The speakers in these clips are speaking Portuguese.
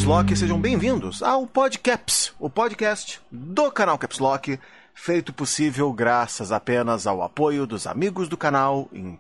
Lock, sejam bem-vindos ao Podcaps, o podcast do canal Caps Lock, feito possível graças apenas ao apoio dos amigos do canal em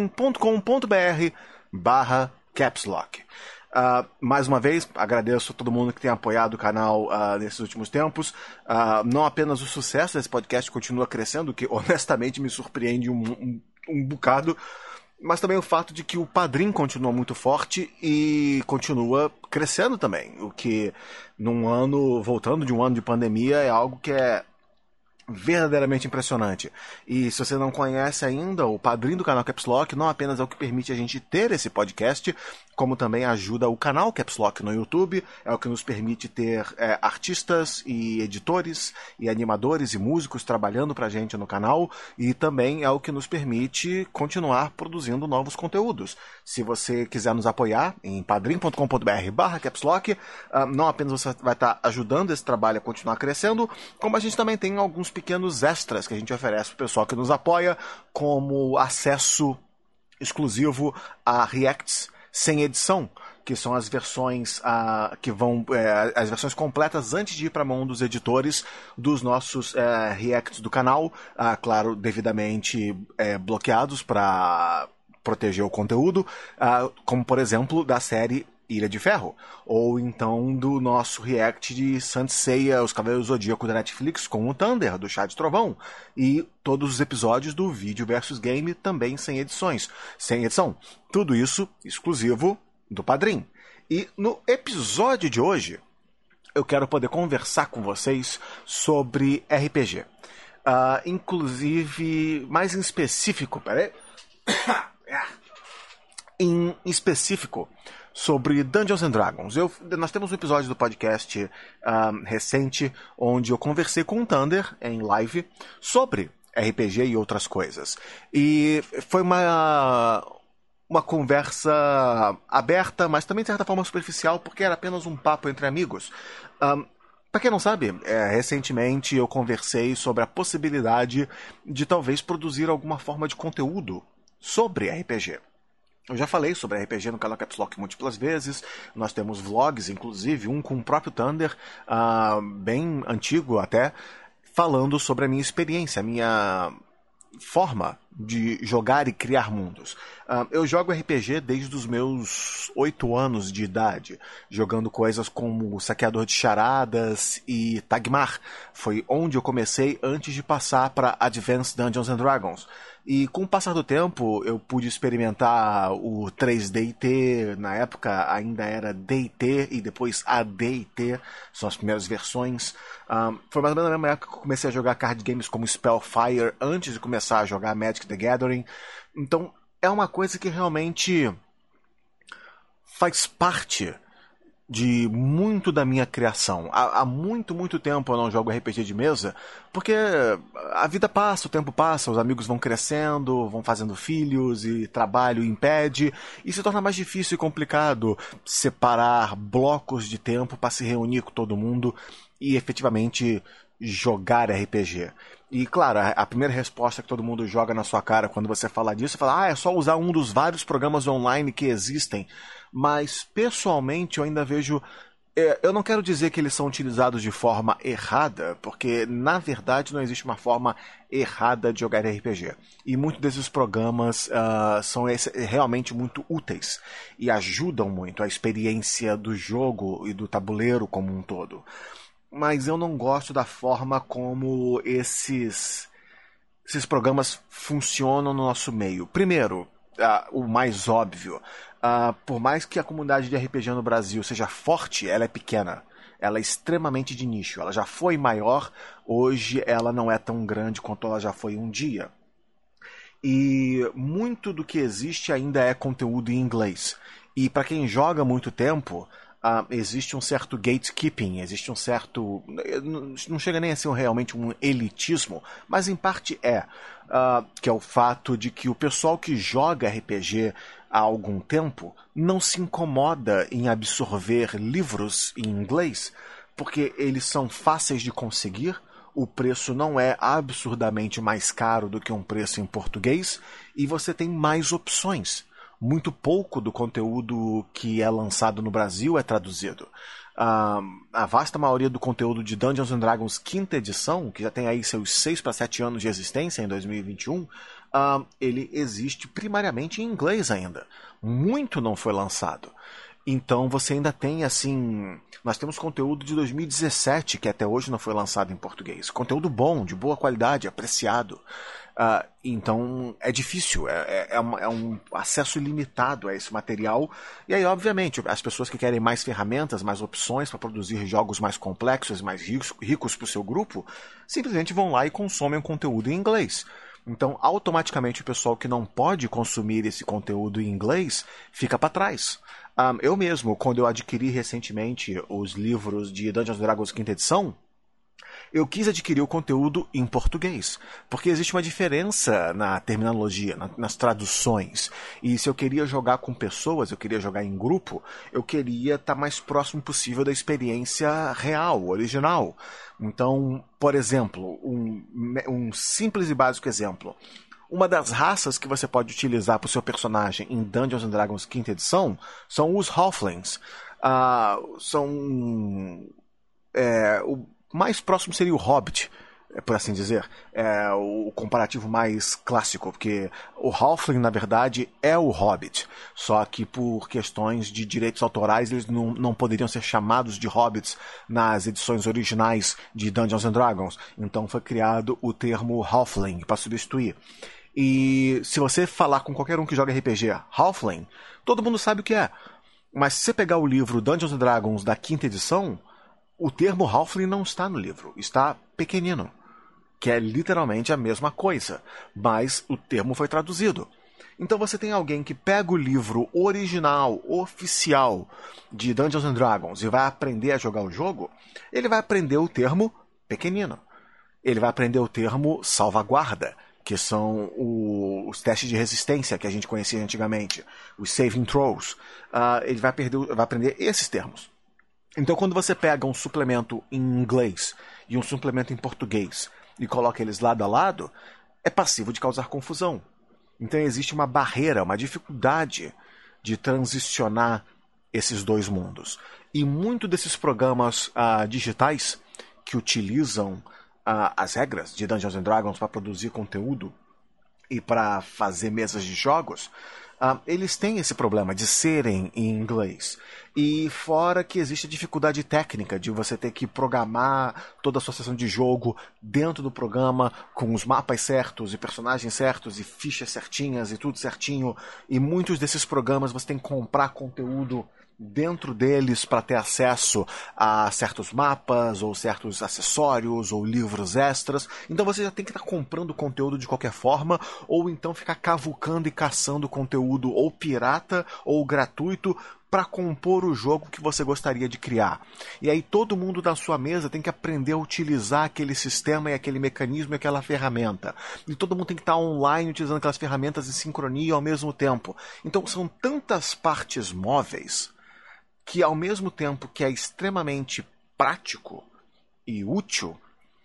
padrim.com.br/capslock. Mais uma vez, agradeço a todo mundo que tem apoiado o canal nesses últimos tempos. Não apenas o sucesso desse podcast continua crescendo, que honestamente me surpreende um bocado, mas também o fato de que o Padrim continua muito forte e continua crescendo também, o que voltando de um ano de pandemia, é algo que é verdadeiramente impressionante. E se você não conhece ainda, o Padrim do canal Caps Lock não apenas é o que permite a gente ter esse podcast, como também ajuda o canal Caps Lock no YouTube, é o que nos permite ter artistas e editores e animadores e músicos trabalhando pra gente no canal, e também é o que nos permite continuar produzindo novos conteúdos. Se você quiser nos apoiar em padrim.com.br/capslock, não apenas você vai estar ajudando esse trabalho a continuar crescendo, como a gente também tem alguns pequenos extras que a gente oferece pro pessoal que nos apoia, como acesso exclusivo a reacts sem edição, que são as versões as versões completas antes de ir para a mão dos editores dos nossos reacts do canal, claro, devidamente bloqueados para proteger o conteúdo, como por exemplo da série Ilha de Ferro, ou então do nosso react de Saint Seiya, Os Cavaleiros do Zodíaco da Netflix, com o Thunder, do Chá de Trovão, e todos os episódios do Vídeo versus Game, também sem edição. Tudo isso exclusivo do Padrim. E no episódio de hoje, eu quero poder conversar com vocês sobre RPG. Inclusive, mais em específico, em específico, sobre Dungeons and Dragons. Nós temos um episódio do podcast recente onde eu conversei com o Thunder em live sobre RPG e outras coisas. E foi uma conversa aberta, mas também de certa forma superficial, porque era apenas um papo entre amigos. Para quem não sabe, recentemente eu conversei sobre a possibilidade de talvez produzir alguma forma de conteúdo sobre RPG. Eu já falei sobre RPG no canal Caps Lock múltiplas vezes. Nós temos vlogs, inclusive, um com o próprio Thunder, bem antigo até, falando sobre a minha experiência, a minha forma de jogar e criar mundos. Eu jogo RPG desde os meus 8 anos de idade, jogando coisas como Saqueador de Charadas e Tagmar. Foi onde eu comecei antes de passar para Advanced Dungeons and Dragons. E com o passar do tempo, eu pude experimentar o 3D&T, na época ainda era D&T e depois AD&T, são as primeiras versões. Foi mais ou menos na mesma época que eu comecei a jogar card games como Spellfire, antes de começar a jogar Magic the Gathering. Então, é uma coisa que realmente faz parte de muito da minha criação. Há muito, muito tempo eu não jogo RPG de mesa, porque a vida passa, o tempo passa, os amigos vão crescendo, vão fazendo filhos e trabalho impede, e se torna mais difícil e complicado separar blocos de tempo para se reunir com todo mundo e efetivamente jogar RPG. E claro, a primeira resposta que todo mundo joga na sua cara quando você fala disso, é falar, é só usar um dos vários programas online que existem. Mas, pessoalmente, eu ainda vejo... Eu não quero dizer que eles são utilizados de forma errada, porque, na verdade, não existe uma forma errada de jogar RPG. E muitos desses programas são realmente muito úteis e ajudam muito a experiência do jogo e do tabuleiro como um todo. Mas eu não gosto da forma como esses programas funcionam no nosso meio. Primeiro, o mais óbvio, por mais que a comunidade de RPG no Brasil seja forte, ela é pequena. Ela é extremamente de nicho. Ela já foi maior, hoje ela não é tão grande quanto ela já foi um dia. E muito do que existe ainda é conteúdo em inglês. E para quem joga há muito tempo... existe um certo gatekeeping, existe um certo... não chega nem a ser realmente um elitismo, mas em parte que é o fato de que o pessoal que joga RPG há algum tempo não se incomoda em absorver livros em inglês, porque eles são fáceis de conseguir, o preço não é absurdamente mais caro do que um preço em português, e você tem mais opções. Muito pouco do conteúdo que é lançado no Brasil é traduzido. A vasta maioria do conteúdo de Dungeons and Dragons quinta edição, que já tem aí seus 6 para 7 anos de existência em 2021, ele existe primariamente em inglês ainda. Muito não foi lançado. Então você ainda tem, assim... Nós temos conteúdo de 2017 que até hoje não foi lançado em português. Conteúdo bom, de boa qualidade, apreciado. Então é difícil, é um acesso ilimitado a esse material. E aí, obviamente, as pessoas que querem mais ferramentas, mais opções para produzir jogos mais complexos, mais ricos para o seu grupo, simplesmente vão lá e consomem o conteúdo em inglês. Então, automaticamente, o pessoal que não pode consumir esse conteúdo em inglês fica para trás. Eu mesmo, quando eu adquiri recentemente os livros de Dungeons & Dragons quinta edição, eu quis adquirir o conteúdo em português, porque existe uma diferença na terminologia, nas traduções. E se eu queria jogar com pessoas, eu queria jogar em grupo, eu queria estar mais próximo possível da experiência real, original. Então, por exemplo, um simples e básico exemplo. Uma das raças que você pode utilizar para o seu personagem em Dungeons & Dragons quinta edição são os Halflings. O mais próximo seria o Hobbit, por assim dizer. É o comparativo mais clássico, porque o Halfling, na verdade, é o Hobbit. Só que por questões de direitos autorais, eles não poderiam ser chamados de Hobbits nas edições originais de Dungeons & Dragons. Então foi criado o termo Halfling para substituir. E se você falar com qualquer um que joga RPG Halfling, todo mundo sabe o que é. Mas se você pegar o livro Dungeons & Dragons da quinta edição, o termo Halfling não está no livro, está pequenino, que é literalmente a mesma coisa, mas o termo foi traduzido. Então você tem alguém que pega o livro original, oficial de Dungeons & Dragons e vai aprender a jogar o jogo, ele vai aprender o termo pequenino. Ele vai aprender o termo salvaguarda, que são os testes de resistência que a gente conhecia antigamente, os saving throws. Ele vai aprender esses termos. Então, quando você pega um suplemento em inglês e um suplemento em português e coloca eles lado a lado, é passivo de causar confusão. Então, existe uma barreira, uma dificuldade de transicionar esses dois mundos. E muito desses programas digitais que utilizam as regras de Dungeons & Dragons para produzir conteúdo e para fazer mesas de jogos, eles têm esse problema de serem em inglês. E fora que existe a dificuldade técnica de você ter que programar toda a sua sessão de jogo dentro do programa, com os mapas certos e personagens certos e fichas certinhas e tudo certinho. E muitos desses programas você tem que comprar conteúdo dentro deles para ter acesso a certos mapas ou certos acessórios ou livros extras. Então você já tem que estar comprando conteúdo de qualquer forma, ou então ficar cavucando e caçando conteúdo ou pirata ou gratuito para compor o jogo que você gostaria de criar. E aí todo mundo da sua mesa tem que aprender a utilizar aquele sistema e aquele mecanismo e aquela ferramenta. E todo mundo tem que estar online utilizando aquelas ferramentas em sincronia ao mesmo tempo. Então são tantas partes móveis que, ao mesmo tempo que é extremamente prático e útil,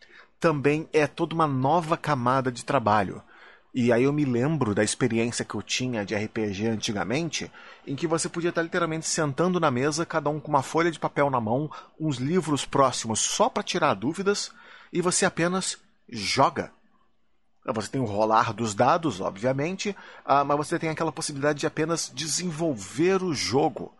também é toda uma nova camada de trabalho. E aí eu me lembro da experiência que eu tinha de RPG antigamente, em que você podia estar literalmente sentando na mesa, cada um com uma folha de papel na mão, uns livros próximos só para tirar dúvidas, e você apenas joga. Você tem o rolar dos dados, obviamente, mas você tem aquela possibilidade de apenas desenvolver o jogo.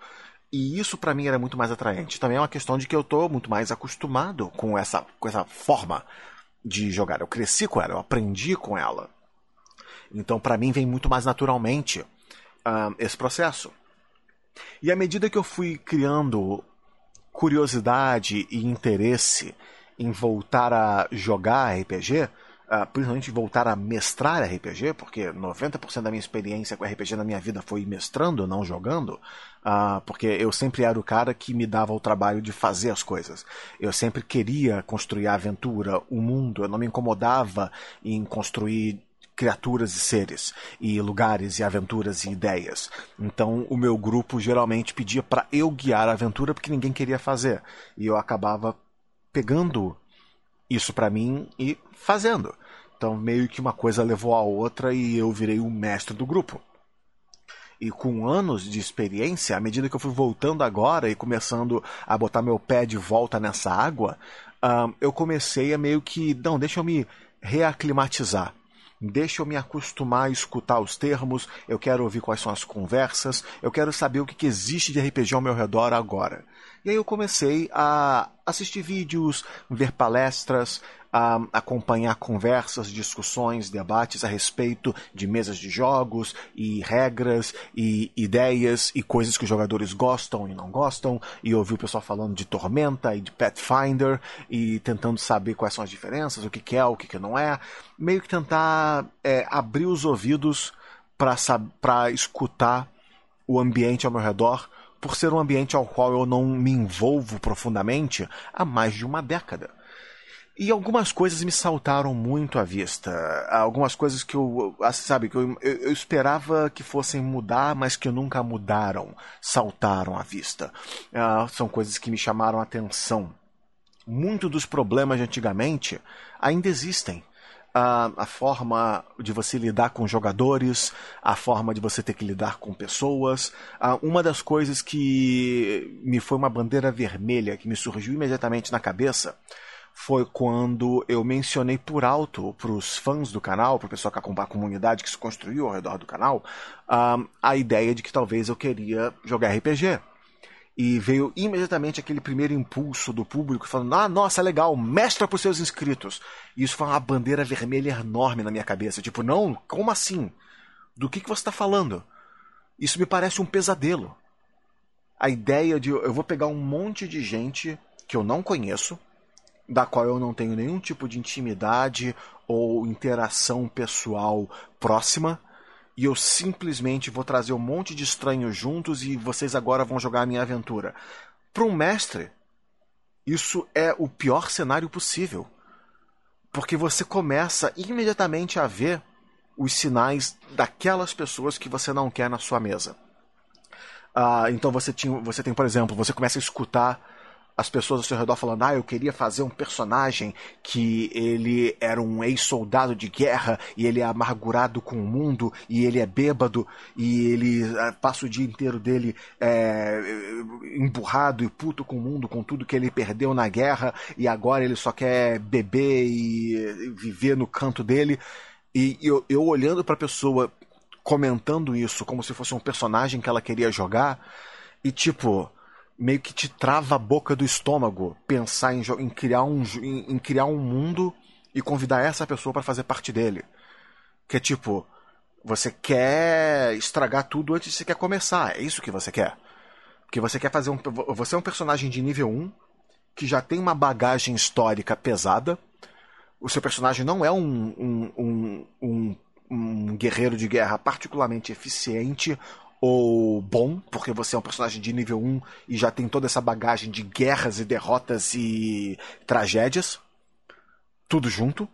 E isso para mim era muito mais atraente. Também é uma questão de que eu estou muito mais acostumado com essa forma de jogar. Eu cresci com ela, eu aprendi com ela. Então para mim vem muito mais naturalmente esse processo. E à medida que eu fui criando curiosidade e interesse em voltar a jogar RPG, principalmente voltar a mestrar RPG, porque 90% da minha experiência com RPG na minha vida foi mestrando, não jogando, porque eu sempre era o cara que me dava o trabalho de fazer as coisas. Eu sempre queria construir a aventura, o mundo, eu não me incomodava em construir criaturas e seres, e lugares e aventuras e ideias. Então o meu grupo geralmente pedia para eu guiar a aventura porque ninguém queria fazer. E eu acabava pegando isso para mim e fazendo. Então meio que uma coisa levou a outra e eu virei o mestre do grupo. e com anos de experiência, à medida que eu fui voltando agora e começando a botar meu pé de volta nessa água, eu comecei a meio que, não, deixa eu me reaclimatizar. Deixa eu me acostumar a escutar os termos, eu quero ouvir quais são as conversas, eu quero saber o que existe de RPG ao meu redor agora. E aí eu comecei a assistir vídeos, ver palestras, a acompanhar conversas, discussões, debates a respeito de mesas de jogos e regras e ideias e coisas que os jogadores gostam e não gostam, e ouvir o pessoal falando de Tormenta e de Pathfinder e tentando saber quais são as diferenças, o que é, o que não é, meio que tentar abrir os ouvidos para escutar o ambiente ao meu redor, por ser um ambiente ao qual eu não me envolvo profundamente há mais de uma década. E algumas coisas me saltaram muito à vista. Algumas coisas que eu esperava que fossem mudar, mas que nunca mudaram, saltaram à vista. São coisas que me chamaram a atenção. Muitos dos problemas de antigamente ainda existem. A forma de você lidar com jogadores, a forma de você ter que lidar com pessoas. Uma das coisas que me foi uma bandeira vermelha, que me surgiu imediatamente na cabeça, foi quando eu mencionei por alto para os fãs do canal, para o pessoal que acompanha a comunidade que se construiu ao redor do canal, a ideia de que talvez eu queria jogar RPG. E veio imediatamente aquele primeiro impulso do público falando, nossa, legal, mestra para os seus inscritos. E isso foi uma bandeira vermelha enorme na minha cabeça. Tipo, não, como assim? Do que você está falando? Isso me parece um pesadelo. A ideia de eu vou pegar um monte de gente que eu não conheço, da qual eu não tenho nenhum tipo de intimidade ou interação pessoal próxima, e eu simplesmente vou trazer um monte de estranhos juntos e vocês agora vão jogar a minha aventura. Para um mestre, isso é o pior cenário possível. Porque você começa imediatamente a ver os sinais daquelas pessoas que você não quer na sua mesa. Então você tem, por exemplo, você começa a escutar as pessoas ao seu redor falando, eu queria fazer um personagem que ele era um ex-soldado de guerra e ele é amargurado com o mundo e ele é bêbado e ele passa o dia inteiro dele emburrado e puto com o mundo, com tudo que ele perdeu na guerra e agora ele só quer beber e viver no canto dele. E eu olhando pra pessoa comentando isso como se fosse um personagem que ela queria jogar e tipo, meio que te trava a boca do estômago pensar em criar um mundo e convidar essa pessoa para fazer parte dele. Que é tipo, você quer estragar tudo antes de você quer começar. É isso que você quer. Porque você quer fazer você é um personagem de nível 1 que já tem uma bagagem histórica pesada. O seu personagem não é um guerreiro de guerra particularmente eficiente ou bom, porque você é um personagem de nível 1 e já tem toda essa bagagem de guerras e derrotas e tragédias. Tudo junto.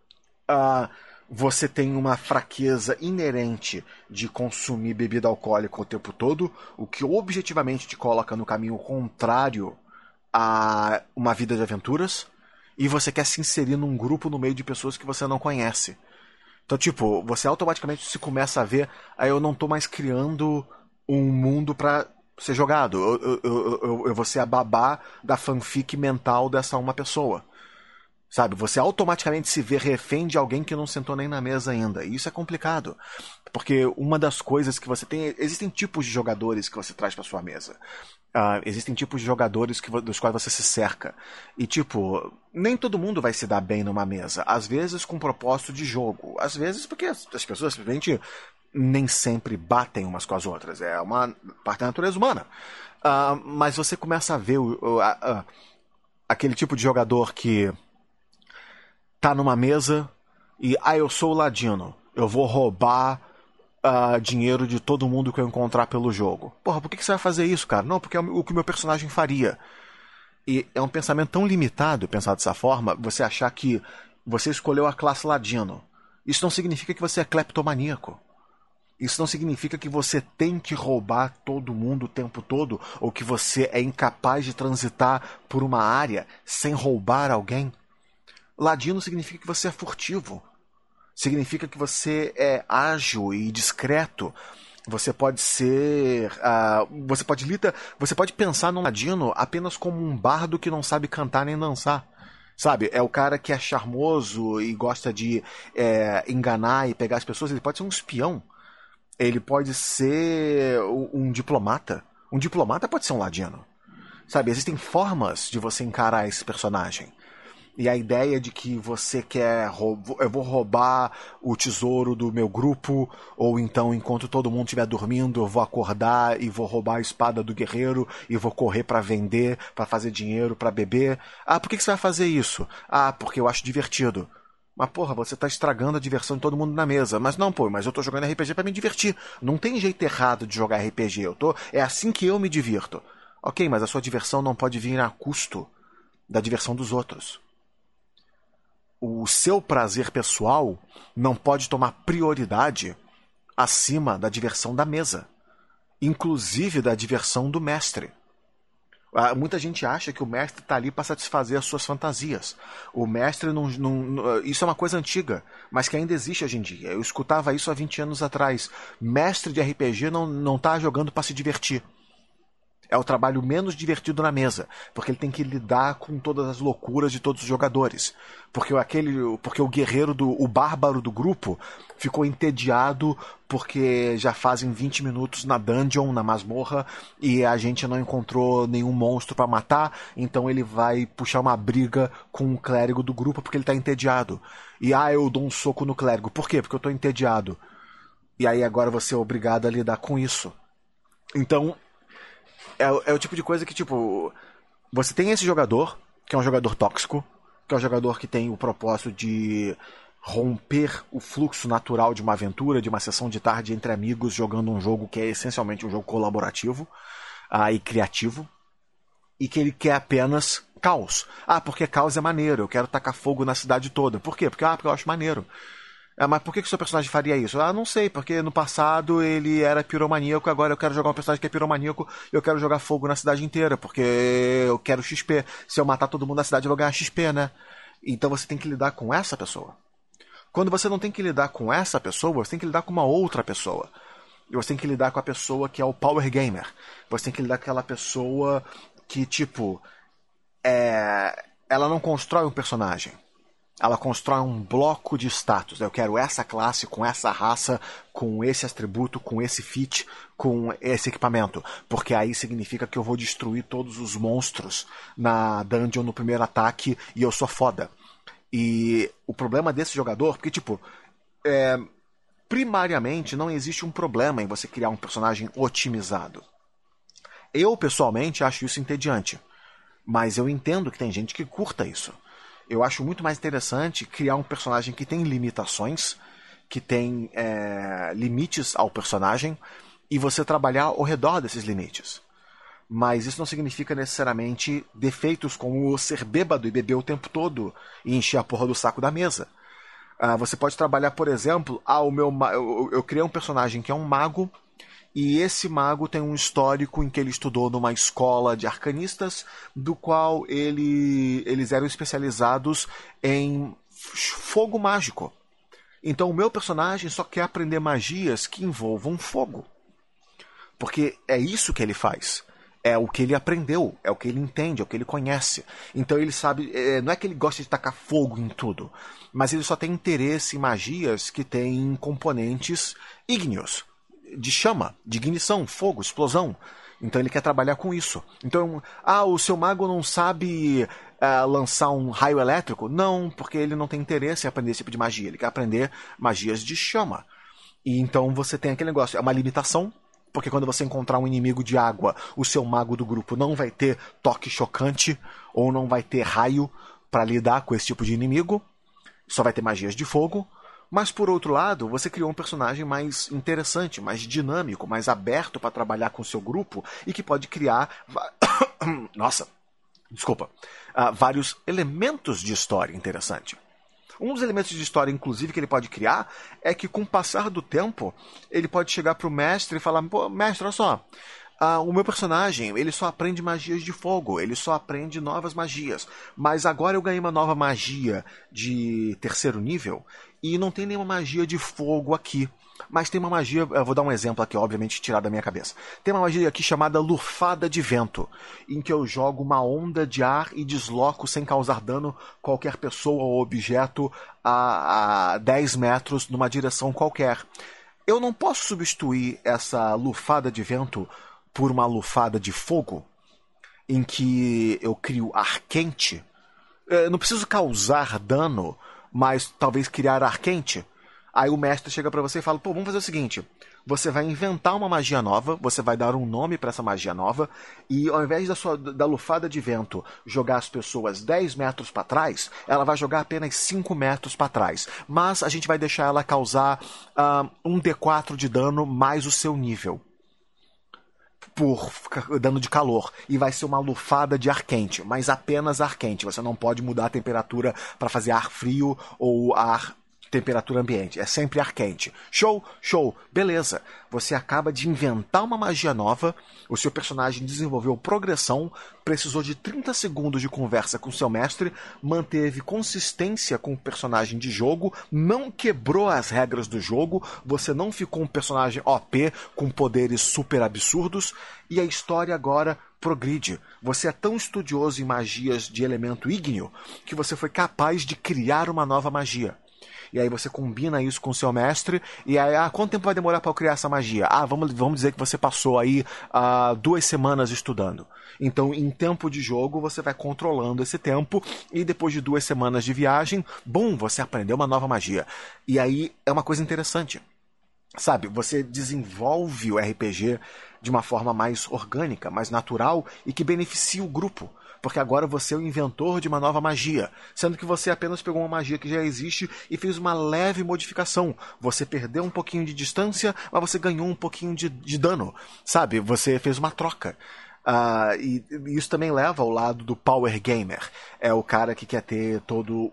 Você tem uma fraqueza inerente de consumir bebida alcoólica o tempo todo, o que objetivamente te coloca no caminho contrário a uma vida de aventuras, e você quer se inserir num grupo no meio de pessoas que você não conhece. Então, tipo, você automaticamente se começa a ver, eu não tô mais criando um mundo pra ser jogado. Eu vou ser a babá da fanfic mental dessa uma pessoa. Sabe? Você automaticamente se vê refém de alguém que não sentou nem na mesa ainda. E isso é complicado. Porque uma das coisas que você tem... Existem tipos de jogadores que você traz pra sua mesa. Existem tipos de jogadores dos quais você se cerca. E, tipo, nem todo mundo vai se dar bem numa mesa. Às vezes com propósito de jogo. Às vezes porque as pessoas simplesmente nem sempre batem umas com as outras. É uma parte da natureza humana. Mas você começa a ver aquele tipo de jogador que tá numa mesa e, eu sou o ladino. Eu vou roubar dinheiro de todo mundo que eu encontrar pelo jogo. Porra, por que você vai fazer isso, cara? Não, porque é o que o meu personagem faria. E é um pensamento tão limitado, pensar dessa forma, você achar que você escolheu a classe ladino. Isso não significa que você é cleptomaníaco. Isso não significa que você tem que roubar todo mundo o tempo todo, ou que você é incapaz de transitar por uma área sem roubar alguém. Ladino significa que você é furtivo. Significa que você é ágil e discreto. Você pode ser. Você pode pensar num ladino apenas como um bardo que não sabe cantar nem dançar. Sabe? É o cara que é charmoso e gosta de enganar e pegar as pessoas. Ele pode ser um espião. Ele pode ser um diplomata. Um diplomata pode ser um ladino. Sabe? Existem formas de você encarar esse personagem. E a ideia de que você quer eu vou roubar o tesouro do meu grupo, ou então enquanto todo mundo estiver dormindo eu vou acordar e vou roubar a espada do guerreiro e vou correr para vender, para fazer dinheiro, para beber. Ah, por que você vai fazer isso? Ah, porque eu acho divertido. Mas porra, você tá estragando a diversão de todo mundo na mesa. Mas não, pô, mas eu tô jogando RPG para me divertir. Não tem jeito errado de jogar RPG. É assim que eu me divirto. Ok, mas a sua diversão não pode vir a custo da diversão dos outros. O seu prazer pessoal não pode tomar prioridade acima da diversão da mesa, inclusive da diversão do mestre. Muita gente acha que o mestre está ali para satisfazer as suas fantasias. O mestre não. Isso é uma coisa antiga, mas que ainda existe hoje em dia. Eu escutava isso há 20 anos atrás. Mestre de RPG não está jogando para se divertir. É o trabalho menos divertido na mesa, porque ele tem que lidar com todas as loucuras de todos os jogadores. Porque o guerreiro, o bárbaro do grupo, ficou entediado porque já fazem 20 minutos na dungeon, na masmorra, e a gente não encontrou nenhum monstro para matar, então ele vai puxar uma briga com o clérigo do grupo porque ele está entediado. E eu dou um soco no clérigo. Por quê? Porque eu estou entediado. E aí agora você é obrigado a lidar com isso. Então, é o tipo de coisa que, tipo, você tem esse jogador, que é um jogador tóxico, que é um jogador que tem o propósito de romper o fluxo natural de uma aventura, de uma sessão de tarde entre amigos, jogando um jogo que é essencialmente um jogo colaborativo e criativo, e que ele quer apenas caos. Porque caos é maneiro, eu quero tacar fogo na cidade toda. Por quê? Porque eu acho maneiro. Mas por que o seu personagem faria isso? Não sei, porque no passado ele era piromaníaco, agora eu quero jogar um personagem que é piromaníaco e eu quero jogar fogo na cidade inteira, porque eu quero XP. Se eu matar todo mundo na cidade eu vou ganhar XP, né? Então você tem que lidar com essa pessoa. Quando você não tem que lidar com essa pessoa, você tem que lidar com uma outra pessoa. E você tem que lidar com a pessoa que é o Power Gamer. Você tem que lidar com aquela pessoa que, tipo, ela não constrói um personagem. Ela constrói um bloco de status. Eu quero essa classe, com essa raça, com esse atributo, com esse feat, com esse equipamento. Porque aí significa que eu vou destruir todos os monstros na dungeon no primeiro ataque e eu sou foda. E o problema desse jogador, porque, tipo, primariamente não existe um problema em você criar um personagem otimizado. Eu, pessoalmente, acho isso entediante. Mas eu entendo que tem gente que curta isso. Eu acho muito mais interessante criar um personagem que tem limitações, que tem limites ao personagem, e você trabalhar ao redor desses limites. Mas isso não significa necessariamente defeitos como ser bêbado e beber o tempo todo e encher a porra do saco da mesa. Você pode trabalhar, por exemplo, eu criei um personagem que é um mago, e esse mago tem um histórico em que ele estudou numa escola de arcanistas, do qual eles eram especializados em fogo mágico. Então o meu personagem só quer aprender magias que envolvam fogo. Porque é isso que ele faz. É o que ele aprendeu, é o que ele entende, é o que ele conhece. Então ele sabe, não é que ele gosta de tacar fogo em tudo, mas ele só tem interesse em magias que têm componentes ígneos. De chama, de ignição, fogo, explosão. Então ele quer trabalhar com isso. Então, o seu mago não sabe lançar um raio elétrico? Não, porque ele não tem interesse em aprender esse tipo de magia. Ele quer aprender magias de chama. E então você tem aquele negócio, é uma limitação, porque quando você encontrar um inimigo de água, o seu mago do grupo não vai ter toque chocante, ou não vai ter raio para lidar com esse tipo de inimigo. Só vai ter magias de fogo. Mas, por outro lado, você criou um personagem mais interessante, mais dinâmico, mais aberto para trabalhar com o seu grupo e que pode criar vários elementos de história interessante. Um dos elementos de história, inclusive, que ele pode criar é que, com o passar do tempo, ele pode chegar para o mestre e falar: pô, mestre, olha só, o meu personagem, ele só aprende magias de fogo, ele só aprende novas magias, mas agora eu ganhei uma nova magia de terceiro nível e não tem nenhuma magia de fogo aqui. Mas tem uma magia, eu vou dar um exemplo aqui, obviamente tirado da minha cabeça. Tem uma magia aqui chamada Lufada de Vento, em que eu jogo uma onda de ar e desloco sem causar dano qualquer pessoa ou objeto a 10 metros numa direção qualquer. Eu não posso substituir essa Lufada de Vento por uma Lufada de Fogo, em que eu crio ar quente. Eu não preciso causar dano, mas talvez criar ar quente. Aí o mestre chega pra você e fala, pô, vamos fazer o seguinte, você vai inventar uma magia nova, você vai dar um nome pra essa magia nova, e ao invés da lufada de vento jogar as pessoas 10 metros pra trás, ela vai jogar apenas 5 metros pra trás. Mas a gente vai deixar ela causar um D4 de dano mais o seu nível. Por dano de calor. E vai ser uma lufada de ar quente, mas apenas ar quente. Você não pode mudar a temperatura para fazer ar frio ou ar temperatura ambiente. É sempre ar quente. Show? Show. Beleza. Você acaba de inventar uma magia nova, o seu personagem desenvolveu progressão, precisou de 30 segundos de conversa com seu mestre, manteve consistência com o personagem de jogo, não quebrou as regras do jogo, você não ficou um personagem OP com poderes super absurdos, e a história agora progride. Você é tão estudioso em magias de elemento ígneo que você foi capaz de criar uma nova magia. E aí você combina isso com o seu mestre, e aí, quanto tempo vai demorar para eu criar essa magia? Vamos dizer que você passou aí 2 semanas estudando. Então, em tempo de jogo, você vai controlando esse tempo, e depois de 2 semanas de viagem, bum, você aprendeu uma nova magia. E aí é uma coisa interessante. Sabe, você desenvolve o RPG de uma forma mais orgânica, mais natural, e que beneficia o grupo. Porque agora você é o inventor de uma nova magia, sendo que você apenas pegou uma magia que já existe e fez uma leve modificação. Você perdeu um pouquinho de distância, mas você ganhou um pouquinho de dano, sabe? Você fez uma troca. E isso também leva ao lado do Power Gamer. É o cara que quer ter todo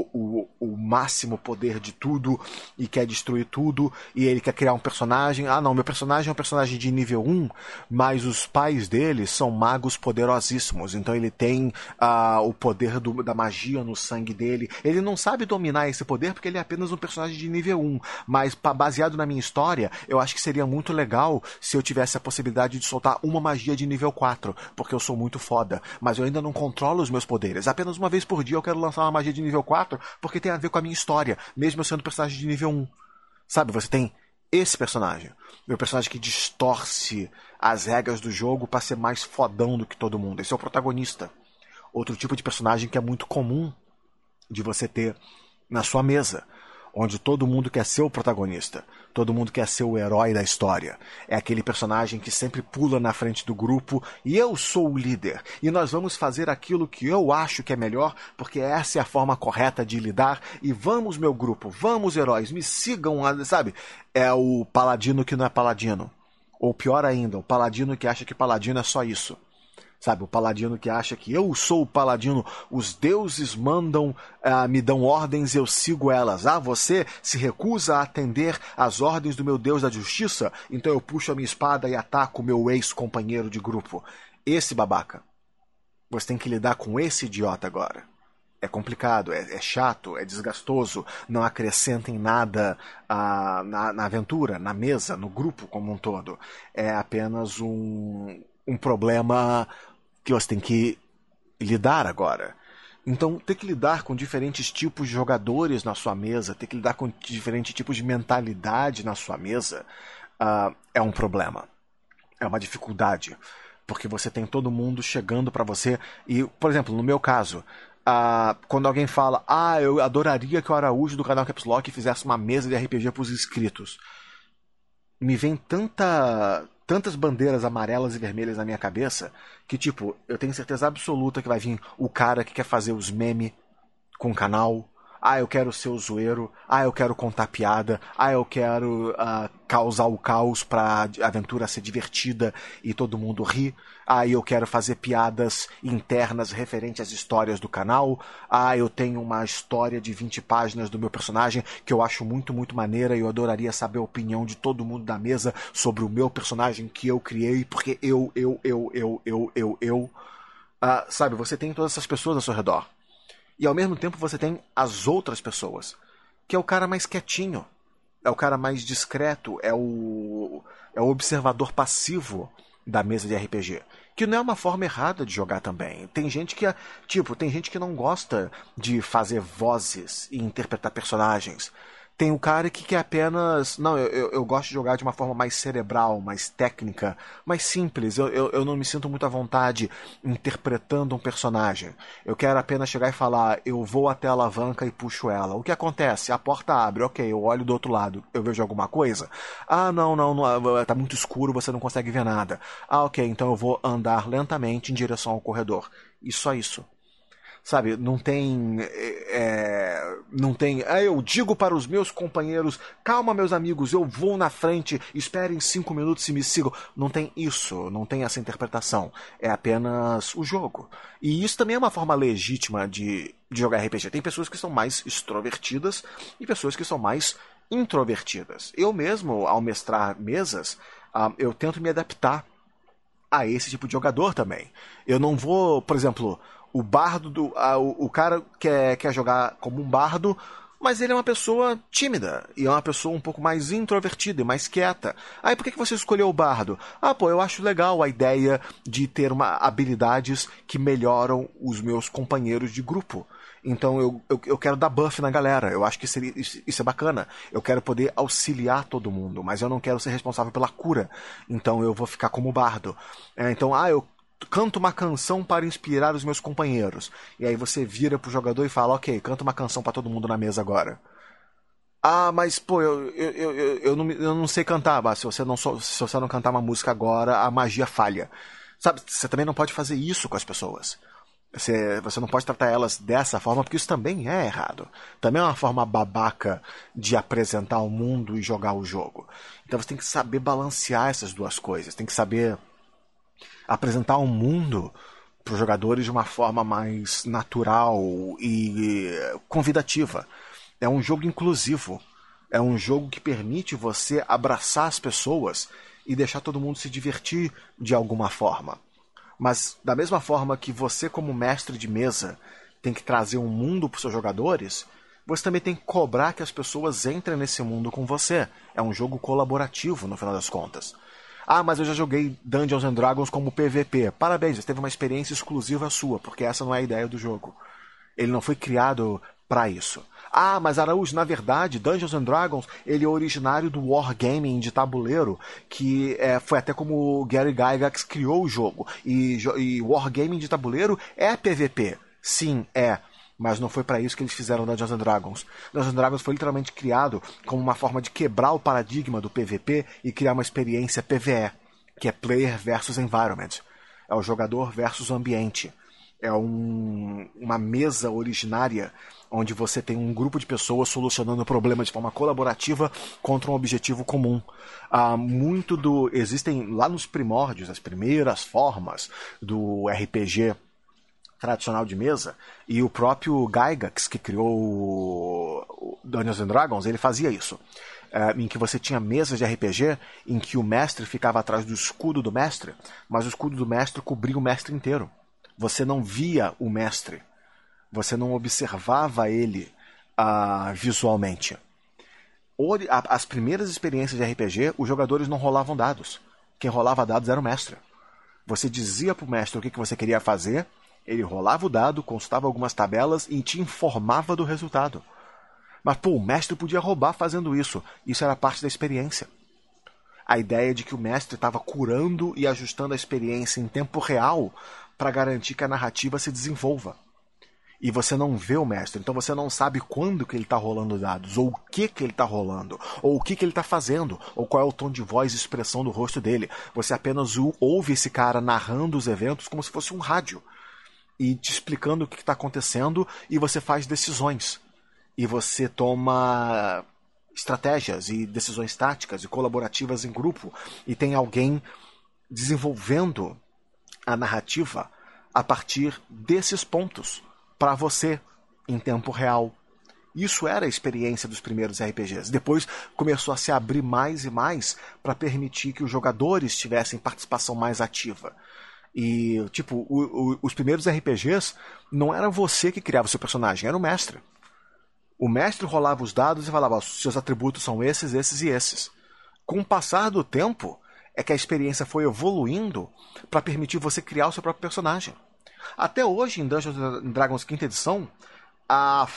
o máximo poder de tudo e quer destruir tudo, e ele quer criar um personagem. Não, meu personagem é um personagem de nível 1, mas os pais dele são magos poderosíssimos, então ele tem o poder da magia no sangue dele. Ele não sabe dominar esse poder porque ele é apenas um personagem de nível 1, mas baseado na minha história, eu acho que seria muito legal se eu tivesse a possibilidade de soltar uma magia de nível 4, porque eu sou muito foda, mas eu ainda não controlo os meus poderes. Apenas uma vez por dia eu quero lançar uma magia de nível 4, porque tem a ver com a minha história, mesmo eu sendo personagem de nível 1. Sabe, você tem esse personagem. Meu personagem que distorce as regras do jogo para ser mais fodão do que todo mundo. Esse é o protagonista. Outro tipo de personagem que é muito comum de você ter na sua mesa, onde todo mundo quer ser o protagonista, todo mundo quer ser o herói da história. É aquele personagem que sempre pula na frente do grupo, e eu sou o líder, e nós vamos fazer aquilo que eu acho que é melhor, porque essa é a forma correta de lidar, e vamos, meu grupo, vamos, heróis, me sigam, sabe? É o paladino que não é paladino. Ou pior ainda, o paladino que acha que paladino é só isso. Sabe, o paladino que acha que eu sou o paladino, os deuses mandam, me dão ordens e eu sigo elas. Você se recusa a atender às ordens do meu deus da justiça? Então eu puxo a minha espada e ataco o meu ex-companheiro de grupo. Esse babaca. Você tem que lidar com esse idiota agora. É complicado, é chato, é desgastoso, não acrescenta em nada na aventura, na mesa, no grupo como um todo. É apenas um problema que você tem que lidar agora. Então, ter que lidar com diferentes tipos de jogadores na sua mesa, ter que lidar com diferentes tipos de mentalidade na sua mesa, é um problema. É uma dificuldade. Porque você tem todo mundo chegando para você. E, por exemplo, no meu caso, quando alguém fala, eu adoraria que o Araújo do canal Caps Lock fizesse uma mesa de RPG para os inscritos. Me vem tantas bandeiras amarelas e vermelhas na minha cabeça que, tipo, eu tenho certeza absoluta que vai vir o cara que quer fazer os memes com o canal. Eu quero ser o zoeiro. Eu quero contar piada. Eu quero causar o caos pra aventura ser divertida e todo mundo rir. Eu quero fazer piadas internas referentes às histórias do canal. Eu tenho uma história de 20 páginas do meu personagem que eu acho muito, muito maneira e eu adoraria saber a opinião de todo mundo da mesa sobre o meu personagem que eu criei, porque eu. Sabe, você tem todas essas pessoas ao seu redor. E ao mesmo tempo você tem as outras pessoas, que é o cara mais quietinho, é o cara mais discreto, é o observador passivo da mesa de RPG. Que não é uma forma errada de jogar também. Tem gente que tem gente que não gosta de fazer vozes e interpretar personagens. Tem o cara que quer apenas... Não, eu gosto de jogar de uma forma mais cerebral, mais técnica, mais simples. Eu não me sinto muito à vontade interpretando um personagem. Eu quero apenas chegar e falar, eu vou até a alavanca e puxo ela. O que acontece? A porta abre, ok, eu olho do outro lado, eu vejo alguma coisa? Ah, não, tá muito escuro, você não consegue ver nada. Ah, ok, então eu vou andar lentamente em direção ao corredor. E só isso. Sabe, não tem. Não tem. Eu digo para os meus companheiros: calma, meus amigos, eu vou na frente, esperem 5 minutos e me sigam. Não tem isso, não tem essa interpretação. É apenas o jogo. E isso também é uma forma legítima de jogar RPG. Tem pessoas que são mais extrovertidas e pessoas que são mais introvertidas. Eu mesmo, ao mestrar mesas, eu tento me adaptar a esse tipo de jogador também. Eu não vou, por exemplo. O bardo, o cara quer jogar como um bardo, mas ele é uma pessoa tímida e é uma pessoa um pouco mais introvertida e mais quieta. Aí por que você escolheu o bardo? Ah, pô, eu acho legal a ideia de ter habilidades que melhoram os meus companheiros de grupo. Então eu quero dar buff na galera. Eu acho que isso é bacana. Eu quero poder auxiliar todo mundo, mas eu não quero ser responsável pela cura. Então eu vou ficar como bardo. Então, eu canto uma canção para inspirar os meus companheiros. E aí você vira pro jogador e fala, ok, canta uma canção para todo mundo na mesa agora. Ah, mas pô, eu não sei cantar. Se você não cantar uma música agora, a magia falha. Sabe, você também não pode fazer isso com as pessoas. Você não pode tratar elas dessa forma, porque isso também é errado. Também é uma forma babaca de apresentar o mundo e jogar o jogo. Então você tem que saber balancear essas duas coisas. Tem que saber apresentar o mundo para os jogadores de uma forma mais natural e convidativa. É um jogo inclusivo. É um jogo que permite você abraçar as pessoas e deixar todo mundo se divertir de alguma forma. Mas da mesma forma que você, como mestre de mesa, tem que trazer um mundo para os seus jogadores, você também tem que cobrar que as pessoas entrem nesse mundo com você. É um jogo colaborativo, no final das contas. Ah, mas eu já joguei Dungeons and Dragons como PVP. Parabéns, você teve uma experiência exclusiva sua, porque essa não é a ideia do jogo. Ele não foi criado para isso. Ah, mas Araújo, na verdade, Dungeons and Dragons, ele é originário do Wargaming de tabuleiro, que foi até como o Gary Gygax criou o jogo. E Wargaming de tabuleiro é PVP. Sim, é. Mas não foi para isso que eles fizeram Dungeons and Dragons. Dungeons and Dragons foi literalmente criado como uma forma de quebrar o paradigma do PVP e criar uma experiência PvE, que é Player versus Environment. É o jogador versus o ambiente. É uma mesa originária onde você tem um grupo de pessoas solucionando o problema de forma colaborativa contra um objetivo comum. Existem lá nos primórdios, as primeiras formas do RPG tradicional de mesa, e o próprio Gygax, que criou o Dungeons and Dragons, ele fazia isso. Em que você tinha mesas de RPG em que o mestre ficava atrás do escudo do mestre, mas o escudo do mestre cobria o mestre inteiro. Você não via o mestre. Você não observava ele visualmente. As primeiras experiências de RPG, os jogadores não rolavam dados. Quem rolava dados era o mestre. Você dizia para o mestre o que você queria fazer, ele rolava o dado, consultava algumas tabelas e te informava do resultado. Mas, o mestre podia roubar fazendo isso. Isso era parte da experiência. A ideia de que o mestre estava curando e ajustando a experiência em tempo real para garantir que a narrativa se desenvolva. E você não vê o mestre, então você não sabe quando que ele está rolando dados, ou o que ele está rolando, ou o que ele está fazendo, ou qual é o tom de voz e expressão do rosto dele. Você apenas ouve esse cara narrando os eventos como se fosse um rádio, e te explicando o que está acontecendo, e você faz decisões. E você toma estratégias e decisões táticas e colaborativas em grupo, e tem alguém desenvolvendo a narrativa a partir desses pontos para você em tempo real. Isso era a experiência dos primeiros RPGs. Depois começou a se abrir mais e mais para permitir que os jogadores tivessem participação mais ativa. E, os primeiros RPGs não era você que criava o seu personagem, era o mestre. O mestre rolava os dados e falava, seus atributos são esses, esses e esses. Com o passar do tempo, é que a experiência foi evoluindo para permitir você criar o seu próprio personagem. Até hoje, em Dungeons & Dragons 5ª edição, a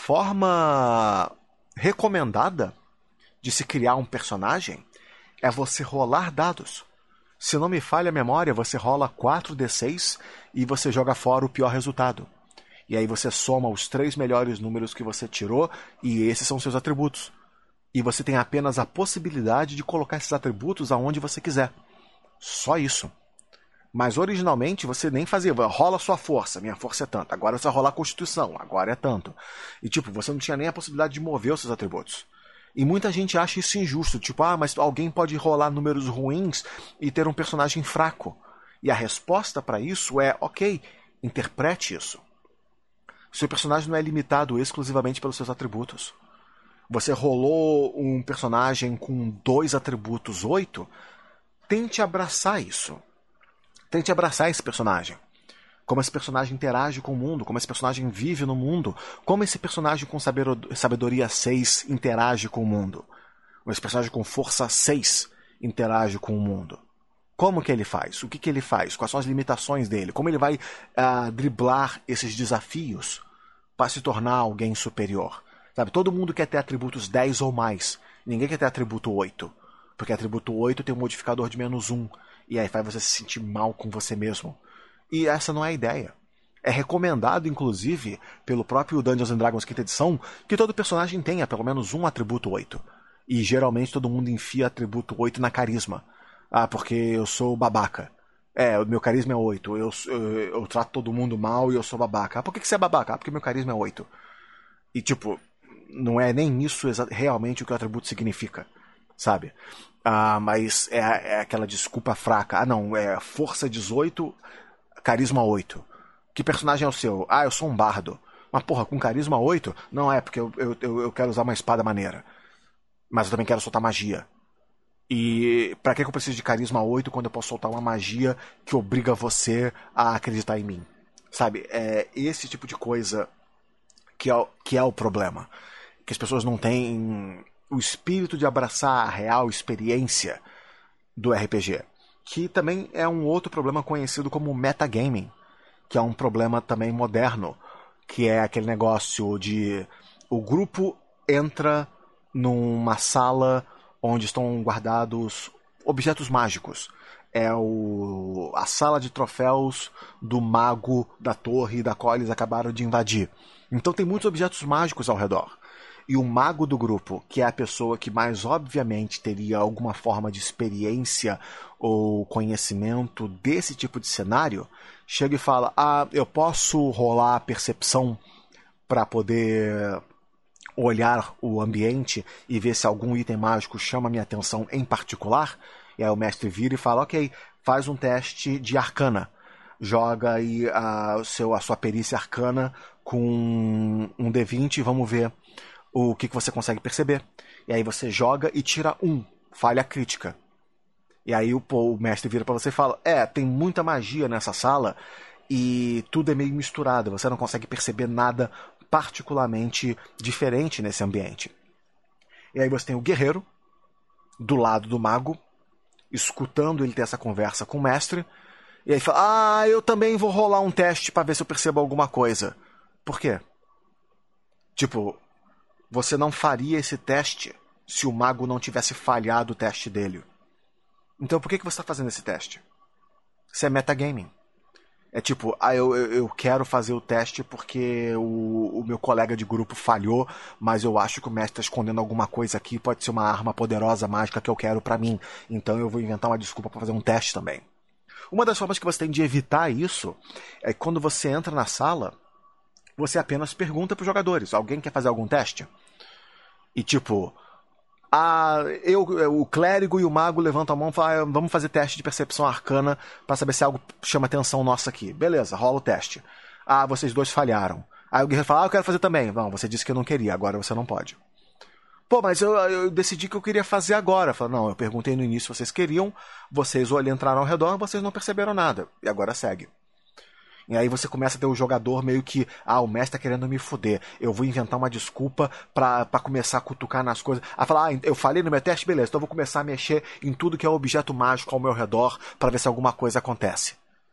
forma recomendada de se criar um personagem é você rolar dados. Se não me falha a memória, você rola 4d6 e você joga fora o pior resultado. E aí você soma os 3 melhores números que você tirou e esses são seus atributos. E você tem apenas a possibilidade de colocar esses atributos aonde você quiser. Só isso. Mas originalmente você nem fazia, rola sua força, minha força é tanto. Agora você vai rolar a constituição, agora é tanto. E tipo, você não tinha nem a possibilidade de mover os seus atributos. E muita gente acha isso injusto, tipo, mas alguém pode rolar números ruins e ter um personagem fraco. E a resposta para isso é, ok, interprete isso. Seu personagem não é limitado exclusivamente pelos seus atributos. Você rolou um personagem com 2 atributos 8, tente abraçar isso. Tente abraçar esse personagem. Como esse personagem interage com o mundo, como esse personagem vive no mundo, como esse personagem com sabedoria 6 interage com o mundo. Como esse personagem com força 6 interage com o mundo. Como que ele faz? O que ele faz? Quais são as limitações dele? Como ele vai driblar esses desafios para se tornar alguém superior? Sabe, todo mundo quer ter atributos 10 ou mais. Ninguém quer ter atributo 8. Porque atributo 8 tem um modificador de -1. E aí faz você se sentir mal com você mesmo. E essa não é a ideia. É recomendado, inclusive, pelo próprio Dungeons & Dragons 5ª edição, que todo personagem tenha pelo menos um atributo 8. E geralmente todo mundo enfia atributo 8 na carisma. Porque eu sou babaca. O meu carisma é 8. Eu trato todo mundo mal e eu sou babaca. Por que você é babaca? Porque meu carisma é 8. E tipo, não é nem isso realmente o que o atributo significa. Sabe? Mas é aquela desculpa fraca. Não, é força 18, carisma 8. Que personagem é o seu? Eu sou um bardo. Mas porra, com carisma 8? Não é, porque eu quero usar uma espada maneira. Mas eu também quero soltar magia. E pra que eu preciso de carisma 8 quando eu posso soltar uma magia que obriga você a acreditar em mim? Sabe? É esse tipo de coisa que é o problema. Que as pessoas não têm o espírito de abraçar a real experiência do RPG. Que também é um outro problema conhecido como metagaming. Que é um problema também moderno. Que é aquele negócio de o grupo entra numa sala onde estão guardados objetos mágicos. É a sala de troféus do mago da torre da qual eles acabaram de invadir. Então tem muitos objetos mágicos ao redor. E o mago do grupo, que é a pessoa que mais obviamente teria alguma forma de experiência ou conhecimento desse tipo de cenário, chega e fala, eu posso rolar a percepção para poder olhar o ambiente e ver se algum item mágico chama minha atenção em particular. E aí o mestre vira e fala, ok, faz um teste de arcana. Joga aí a sua perícia arcana com um D20 e vamos ver o que você consegue perceber. E aí você joga e tira 1, falha crítica. E aí o mestre vira pra você e fala, tem muita magia nessa sala e tudo é meio misturado, você não consegue perceber nada particularmente diferente nesse ambiente. E aí você tem o guerreiro do lado do mago, escutando ele ter essa conversa com o mestre, e aí fala, eu também vou rolar um teste para ver se eu percebo alguma coisa. Por quê? Tipo, você não faria esse teste se o mago não tivesse falhado o teste dele. Então por que você está fazendo esse teste? Isso é metagaming. É tipo, eu quero fazer o teste porque o meu colega de grupo falhou, mas eu acho que o mestre está escondendo alguma coisa aqui, pode ser uma arma poderosa, mágica que eu quero pra mim. Então eu vou inventar uma desculpa para fazer um teste também. Uma das formas que você tem de evitar isso é que quando você entra na sala, você apenas pergunta pros jogadores, alguém quer fazer algum teste? E tipo, o clérigo e o mago levantam a mão e falam, vamos fazer teste de percepção arcana para saber se algo chama atenção nossa aqui. Beleza, rola o teste. Vocês dois falharam. Aí o guerreiro fala, eu quero fazer também. Não, você disse que eu não queria, agora você não pode. Pô, mas eu decidi que eu queria fazer agora. Eu falo, não, eu perguntei no início se vocês queriam, vocês entraram ao redor, vocês não perceberam nada. E agora segue. E aí você começa a ter o jogador meio que, o mestre tá querendo me fuder. Eu vou inventar uma desculpa pra começar a cutucar nas coisas. A falar, eu falei no meu teste, beleza, então eu vou começar a mexer em tudo que é objeto mágico ao meu redor pra ver se alguma coisa acontece.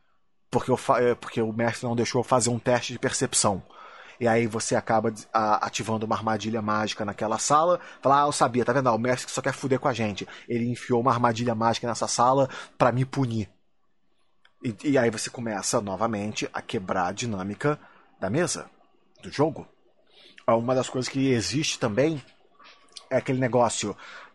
Porque o mestre não deixou eu fazer um teste de percepção. E aí você acaba ativando uma armadilha mágica naquela sala. Fala, eu sabia, tá vendo? O mestre só quer fuder com a gente. Ele enfiou uma armadilha mágica nessa sala pra me punir. E aí você começa novamente a quebrar a dinâmica da mesa, do jogo. Uma das coisas que existe também é aquele negócio.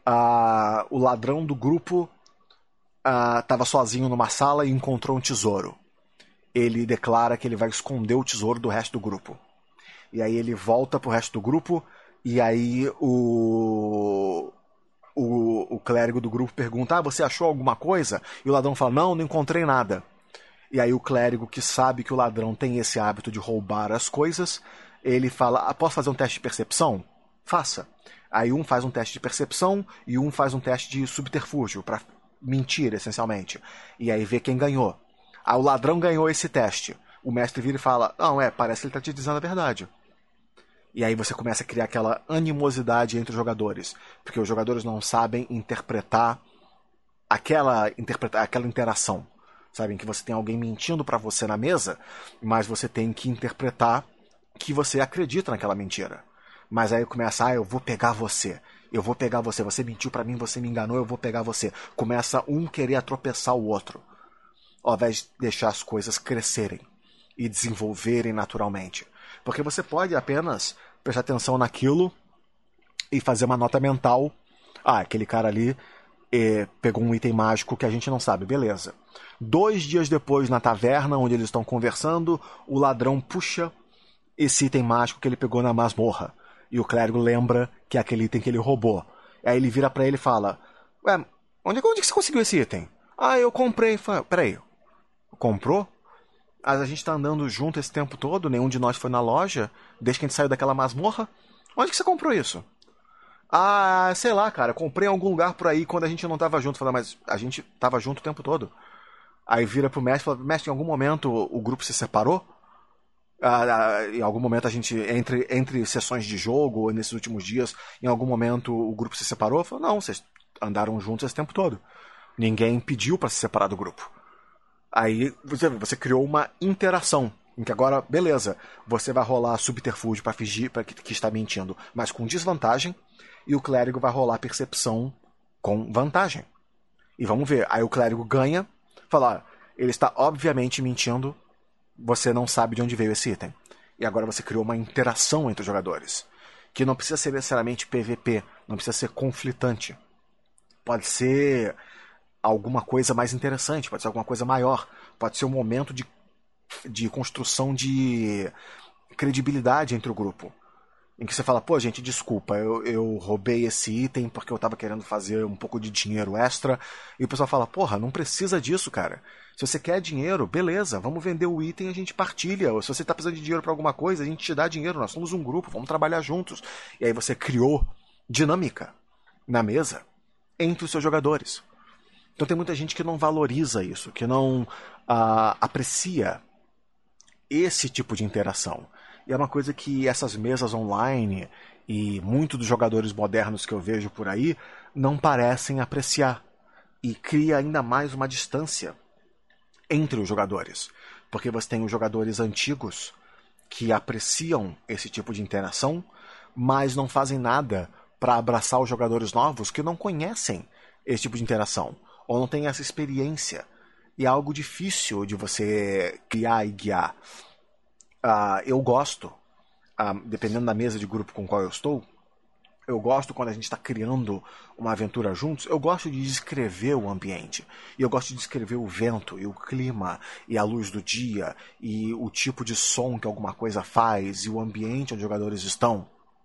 O ladrão do grupo estava sozinho numa sala e encontrou um tesouro. Ele declara que ele vai esconder o tesouro do resto do grupo. E aí ele volta pro resto do grupo e aí o clérigo do grupo pergunta, você achou alguma coisa? E o ladrão fala, não encontrei nada. E aí o clérigo, que sabe que o ladrão tem esse hábito de roubar as coisas, ele fala, posso fazer um teste de percepção? Faça. Aí um faz um teste de percepção e um faz um teste de subterfúgio, pra mentir, essencialmente. E aí vê quem ganhou. O ladrão ganhou esse teste. O mestre vira e fala, não, parece que ele tá te dizendo a verdade. E aí você começa a criar aquela animosidade entre os jogadores. Porque os jogadores não sabem interpretar aquela interação. Sabem que você tem alguém mentindo pra você na mesa, mas você tem que interpretar que você acredita naquela mentira. Mas aí começa, eu vou pegar você. Eu vou pegar você. Você mentiu pra mim, você me enganou, eu vou pegar você. Começa um querer atropeçar o outro. Ao invés de deixar as coisas crescerem e desenvolverem naturalmente. Porque você pode apenas prestar atenção naquilo e fazer uma nota mental. Aquele cara ali pegou um item mágico que a gente não sabe, beleza. 2 dias depois, na taverna, onde eles estão conversando, o ladrão puxa esse item mágico que ele pegou na masmorra. E o clérigo lembra que é aquele item que ele roubou. Aí ele vira pra ele e fala, onde que você conseguiu esse item? Eu comprei. Peraí, comprou? A gente tá andando junto esse tempo todo, nenhum de nós foi na loja, desde que a gente saiu daquela masmorra. Onde que você comprou isso? Sei lá, cara, comprei em algum lugar por aí quando a gente não tava junto. Falei, mas a gente tava junto o tempo todo. Aí vira pro mestre e fala, mestre, em algum momento o grupo se separou? Em algum momento a gente, entre sessões de jogo, nesses últimos dias, em algum momento o grupo se separou? Falei, não, vocês andaram juntos esse tempo todo. Ninguém pediu pra se separar do grupo. Aí você criou uma interação, em que agora, beleza, você vai rolar subterfúgio pra fingir que está mentindo, mas com desvantagem, e o clérigo vai rolar percepção com vantagem. E vamos ver, aí o clérigo ganha, fala, ele está obviamente mentindo, você não sabe de onde veio esse item. E agora você criou uma interação entre os jogadores, que não precisa ser necessariamente PVP, não precisa ser conflitante. Pode ser alguma coisa mais interessante, pode ser alguma coisa maior, pode ser um momento de construção de credibilidade entre o grupo. Em que você fala, gente, desculpa, eu roubei esse item porque eu tava querendo fazer um pouco de dinheiro extra. E o pessoal fala, não precisa disso, cara. Se você quer dinheiro, beleza, vamos vender o item e a gente partilha. Ou se você tá precisando de dinheiro pra alguma coisa, a gente te dá dinheiro, nós somos um grupo, vamos trabalhar juntos. E aí você criou dinâmica na mesa entre os seus jogadores. Então tem muita gente que não valoriza isso, que não aprecia esse tipo de interação. E é uma coisa que essas mesas online e muitos dos jogadores modernos que eu vejo por aí não parecem apreciar. E cria ainda mais uma distância entre os jogadores. Porque você tem os jogadores antigos que apreciam esse tipo de interação, mas não fazem nada para abraçar os jogadores novos que não conhecem esse tipo de interação, ou não têm essa experiência. E é algo difícil de você criar e guiar. Eu gosto, dependendo da mesa de grupo com qual eu estou, eu gosto quando a gente está criando uma aventura juntos, eu gosto de descrever o ambiente. E eu gosto de descrever o vento, e o clima, e a luz do dia, e o tipo de som que alguma coisa faz, e o ambiente onde os jogadores estão.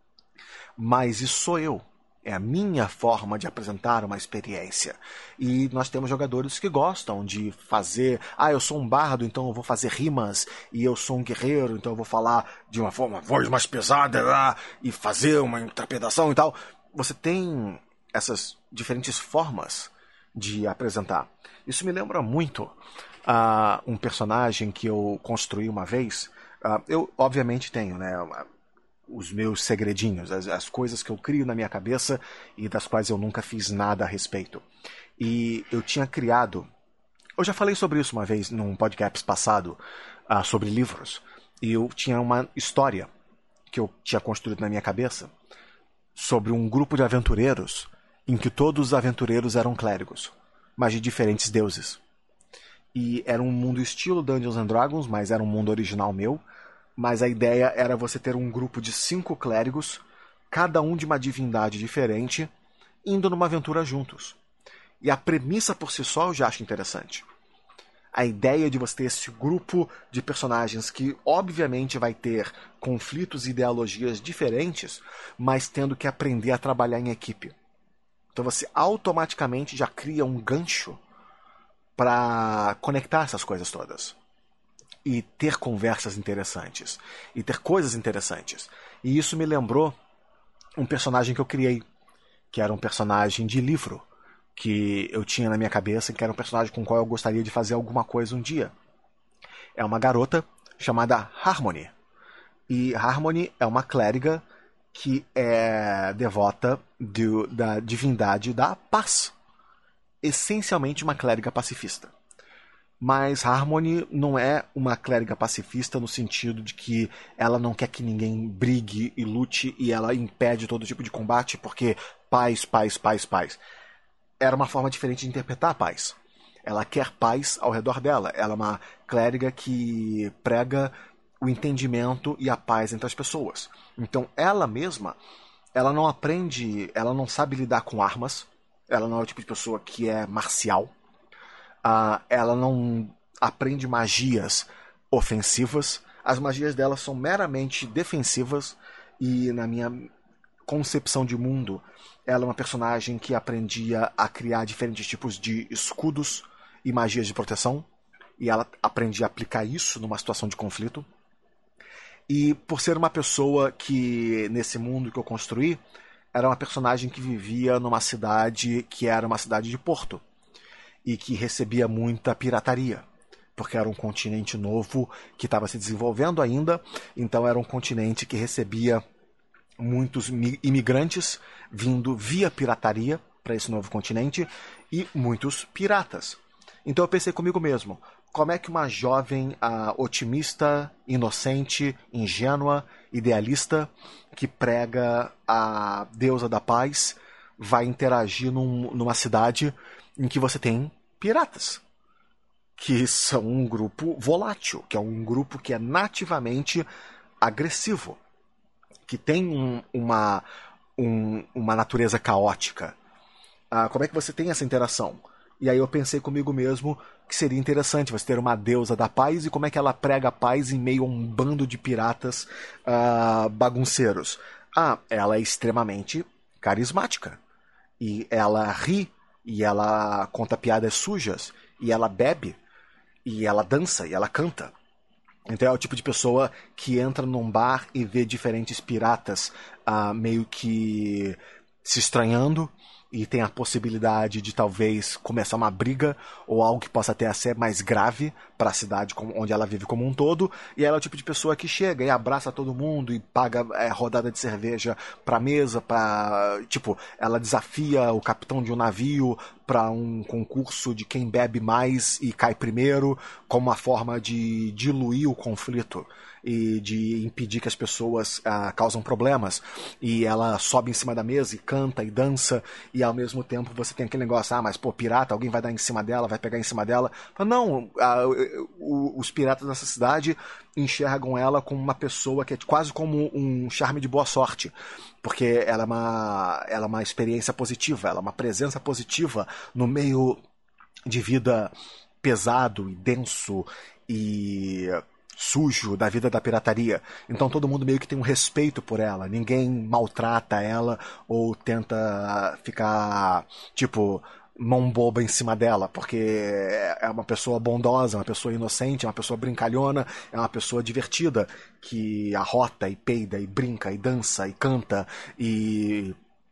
Mas isso sou eu. É a minha forma de apresentar uma experiência. E nós temos jogadores que gostam de fazer... eu sou um bardo, então eu vou fazer rimas. E eu sou um guerreiro, então eu vou falar de uma voz mais pesada e fazer uma interpretação e tal. Você tem essas diferentes formas de apresentar. Isso me lembra muito um personagem que eu construí uma vez. Eu, obviamente, tenho, né, os meus segredinhos, as coisas que eu crio na minha cabeça e das quais eu nunca fiz nada a respeito. E eu tinha criado. Eu já falei sobre isso uma vez num podcast passado, sobre livros. E eu tinha uma história que eu tinha construído na minha cabeça sobre um grupo de aventureiros em que todos os aventureiros eram clérigos, mas de diferentes deuses. E era um mundo estilo Dungeons and Dragons, mas era um mundo original meu. Mas a ideia era você ter um grupo de 5 clérigos, cada um de uma divindade diferente, indo numa aventura juntos. E a premissa por si só eu já acho interessante. A ideia de você ter esse grupo de personagens que obviamente vai ter conflitos e ideologias diferentes, mas tendo que aprender a trabalhar em equipe. Então você automaticamente já cria um gancho para conectar essas coisas todas. E ter conversas interessantes. E ter coisas interessantes. E isso me lembrou um personagem que eu criei, que era um personagem de livro, que eu tinha na minha cabeça, que era um personagem com o qual eu gostaria de fazer alguma coisa um dia. É uma garota chamada Harmony. E Harmony é uma clériga que é devota da divindade da paz. Essencialmente uma clériga pacifista. Mas Harmony não é uma clériga pacifista no sentido de que ela não quer que ninguém brigue e lute e ela impede todo tipo de combate porque paz, paz, paz, paz. Era uma forma diferente de interpretar a paz. Ela quer paz ao redor dela. Ela é uma clériga que prega o entendimento e a paz entre as pessoas. Então ela mesma, ela não aprende, ela não sabe lidar com armas. Ela não é o tipo de pessoa que é marcial. Ela não aprende magias ofensivas. As magias dela são meramente defensivas. E na minha concepção de mundo, ela é uma personagem que aprendia a criar diferentes tipos de escudos e magias de proteção. E ela aprendia a aplicar isso numa situação de conflito. E por ser uma pessoa que, nesse mundo que eu construí, era uma personagem que vivia numa cidade que era uma cidade de porto. E que recebia muita pirataria, porque era um continente novo que estava se desenvolvendo ainda, então era um continente que recebia muitos imigrantes vindo via pirataria para esse novo continente e muitos piratas. Então eu pensei comigo mesmo, como é que uma jovem otimista, inocente, ingênua, idealista, que prega a deusa da paz, vai interagir numa cidade em que você tem piratas, que são um grupo volátil, que é um grupo que é nativamente agressivo, que tem uma natureza caótica. Como é que você tem essa interação? E aí eu pensei comigo mesmo que seria interessante você ter uma deusa da paz e como é que ela prega a paz em meio a um bando de piratas bagunceiros. Ela é extremamente carismática. E ela ri, e ela conta piadas sujas, e ela bebe, e ela dança, e ela canta. Então é o tipo de pessoa que entra num bar e vê diferentes piratas meio que se estranhando, e tem a possibilidade de talvez começar uma briga ou algo que possa até ser mais grave para a cidade onde ela vive como um todo, e ela é o tipo de pessoa que chega e abraça todo mundo e paga rodada de cerveja para mesa, ela desafia o capitão de um navio para um concurso de quem bebe mais e cai primeiro, como uma forma de diluir o conflito e de impedir que as pessoas causam problemas. E ela sobe em cima da mesa e canta e dança, e ao mesmo tempo você tem aquele negócio, mas pirata, alguém vai dar em cima dela, vai pegar em cima dela. Não, os piratas nessa cidade enxergam ela como uma pessoa que é quase como um charme de boa sorte, porque ela é uma experiência positiva, ela é uma presença positiva no meio de vida pesado e denso e sujo da vida da pirataria. Então todo mundo meio que tem um respeito por ela. Ninguém maltrata ela ou tenta ficar, mão boba em cima dela, porque é uma pessoa bondosa, uma pessoa inocente, é uma pessoa brincalhona, é uma pessoa divertida, que arrota e peida e brinca e dança e canta e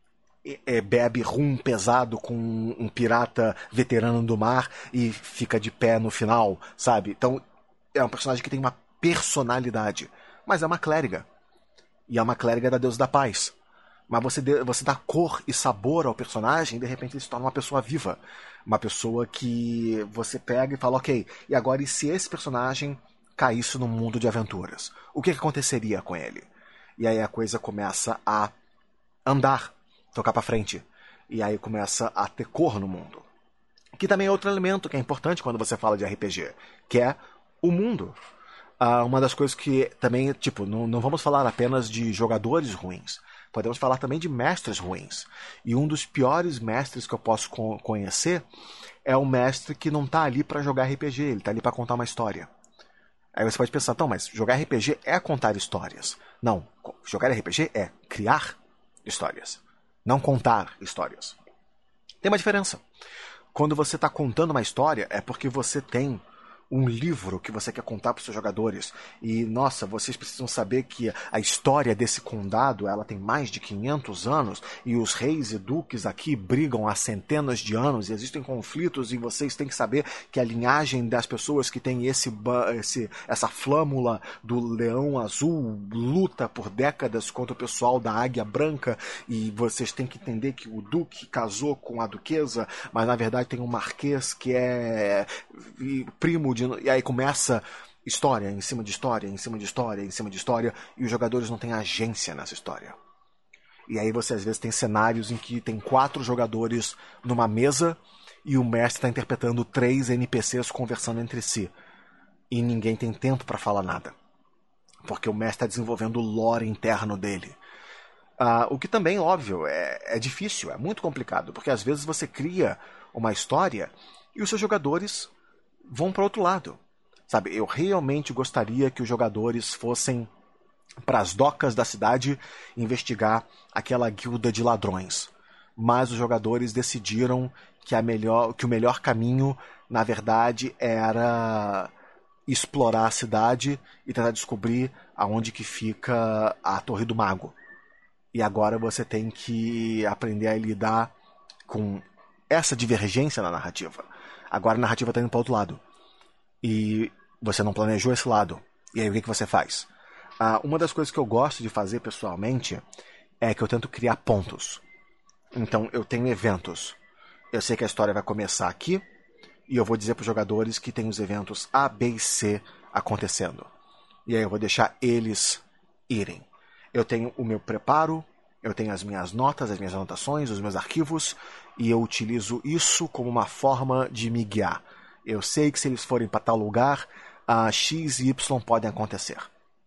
bebe rum pesado com um pirata veterano do mar e fica de pé no final, sabe? Então, é um personagem que tem uma personalidade, mas é uma clériga. E é uma clériga da deusa da paz. Mas você dá cor e sabor ao personagem e de repente ele se torna uma pessoa viva. Uma pessoa que você pega e fala, ok, e agora e se esse personagem caísse num mundo de aventuras? O que aconteceria com ele? E aí a coisa começa a andar, tocar pra frente. E aí começa a ter cor no mundo. Que também é outro elemento que é importante quando você fala de RPG, que é o mundo. Uma das coisas que também, tipo, não vamos falar apenas de jogadores ruins. Podemos falar também de mestres ruins. E um dos piores mestres que eu posso conhecer é o mestre que não tá ali para jogar RPG, ele tá ali para contar uma história. Aí você pode pensar, então, mas jogar RPG é contar histórias. Não, jogar RPG é criar histórias, não contar histórias. Tem uma diferença. Quando você está contando uma história, é porque você tem um livro que você quer contar para os seus jogadores. E, nossa, vocês precisam saber que a história desse condado, ela tem mais de 500 anos, e os reis e duques aqui brigam há centenas de anos, e existem conflitos, e vocês têm que saber que a linhagem das pessoas que tem essa flâmula do leão azul luta por décadas contra o pessoal da águia branca, e vocês têm que entender que o duque casou com a duquesa, mas na verdade tem um marquês que é primo de... E aí começa história em cima de história, em cima de história, em cima de história, e os jogadores não têm agência nessa história. E aí você às vezes tem cenários em que tem 4 jogadores numa mesa e o mestre está interpretando 3 NPCs conversando entre si. E ninguém tem tempo para falar nada. Porque o mestre está desenvolvendo o lore interno dele. O que também, óbvio, é difícil, é muito complicado, porque às vezes você cria uma história e os seus jogadores vão para outro lado. Sabe, eu realmente gostaria que os jogadores fossem para as docas da cidade investigar aquela guilda de ladrões. Mas os jogadores decidiram que o melhor caminho, na verdade, era explorar a cidade e tentar descobrir aonde que fica a Torre do Mago. E agora você tem que aprender a lidar com essa divergência na narrativa. Agora a narrativa está indo para o outro lado. E você não planejou esse lado. E aí o que você faz? Uma das coisas que eu gosto de fazer pessoalmente é que eu tento criar pontos. Então eu tenho eventos. Eu sei que a história vai começar aqui e eu vou dizer para os jogadores que tem os eventos A, B e C acontecendo. E aí eu vou deixar eles irem. Eu tenho o meu preparo, eu tenho as minhas notas, as minhas anotações, os meus arquivos, e eu utilizo isso como uma forma de me guiar. Eu sei que se eles forem para tal lugar, X e Y podem acontecer.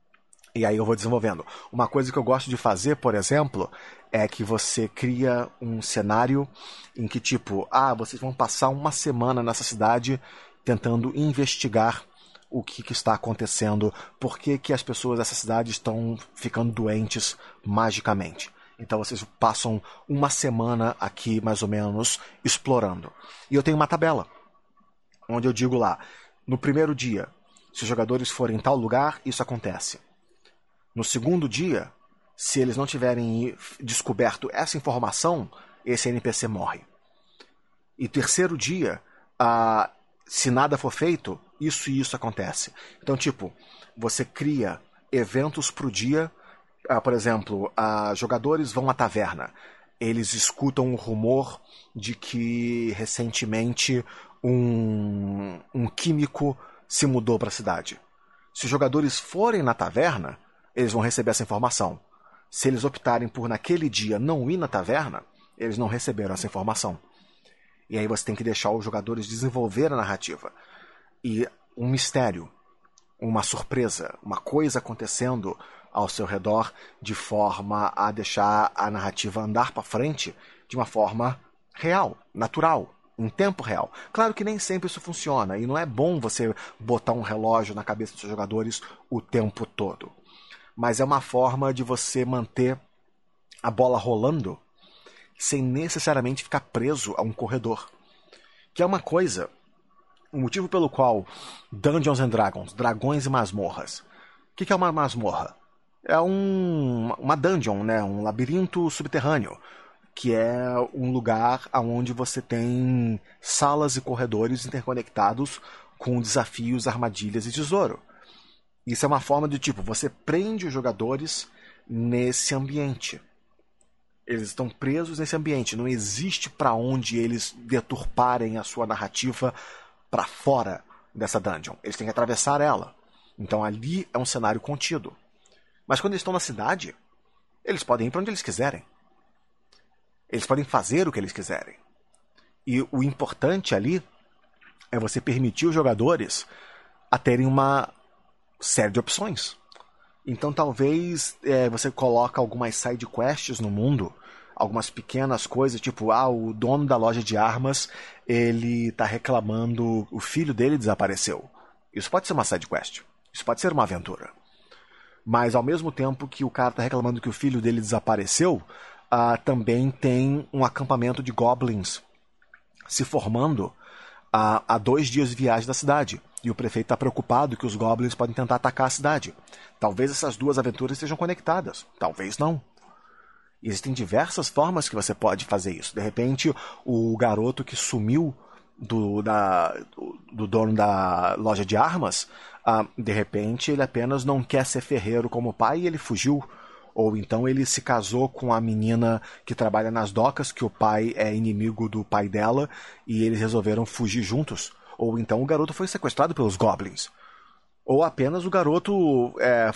E aí eu vou desenvolvendo. Uma coisa que eu gosto de fazer, por exemplo, é que você cria um cenário em que, tipo, vocês vão passar uma semana nessa cidade tentando investigar o que está acontecendo, por que as pessoas dessa cidade estão ficando doentes magicamente. Então vocês passam uma semana aqui, mais ou menos, explorando. E eu tenho uma tabela, onde eu digo lá, no primeiro dia, se os jogadores forem em tal lugar, isso acontece. No segundo dia, se eles não tiverem descoberto essa informação, esse NPC morre. E terceiro dia, se nada for feito, isso e isso acontece. Então, tipo, você cria eventos pro dia. Por exemplo, jogadores vão à taverna. Eles escutam o rumor de que recentemente um químico se mudou para a cidade. Se os jogadores forem na taverna, eles vão receber essa informação. Se eles optarem por naquele dia não ir na taverna, eles não receberam essa informação. E aí você tem que deixar os jogadores desenvolver a narrativa. E um mistério, uma surpresa, uma coisa acontecendo ao seu redor de forma a deixar a narrativa andar para frente de uma forma real, natural, em tempo real. Claro que nem sempre isso funciona e não é bom você botar um relógio na cabeça dos seus jogadores o tempo todo. Mas é uma forma de você manter a bola rolando sem necessariamente ficar preso a um corredor. Que é uma coisa, o motivo pelo qual Dungeons and Dragons, Dragões e Masmorras. O que é uma masmorra? É uma dungeon, né? Um labirinto subterrâneo, que é um lugar onde você tem salas e corredores interconectados com desafios, armadilhas e tesouro. Isso é uma forma de tipo, você prende os jogadores nesse ambiente. Eles estão presos nesse ambiente. Não existe para onde eles deturparem a sua narrativa para fora dessa dungeon. Eles têm que atravessar ela. Então ali é um cenário contido. Mas quando eles estão na cidade, eles podem ir para onde eles quiserem. Eles podem fazer o que eles quiserem. E o importante ali é você permitir os jogadores a terem uma série de opções. Então talvez você coloque algumas side quests no mundo, algumas pequenas coisas, tipo, o dono da loja de armas, ele tá reclamando, o filho dele desapareceu. Isso pode ser uma side quest. Isso pode ser uma aventura. Mas ao mesmo tempo que o cara tá reclamando que o filho dele desapareceu, também tem um acampamento de goblins se formando a 2 dias de viagem da cidade. E o prefeito está preocupado que os goblins podem tentar atacar a cidade. Talvez essas duas aventuras estejam conectadas. Talvez não. Existem diversas formas que você pode fazer isso. De repente, o garoto que sumiu do dono da loja de armas, de repente ele apenas não quer ser ferreiro como pai e ele fugiu. Ou então ele se casou com a menina que trabalha nas docas, que o pai é inimigo do pai dela, e eles resolveram fugir juntos. Ou então o garoto foi sequestrado pelos goblins. Ou apenas o garoto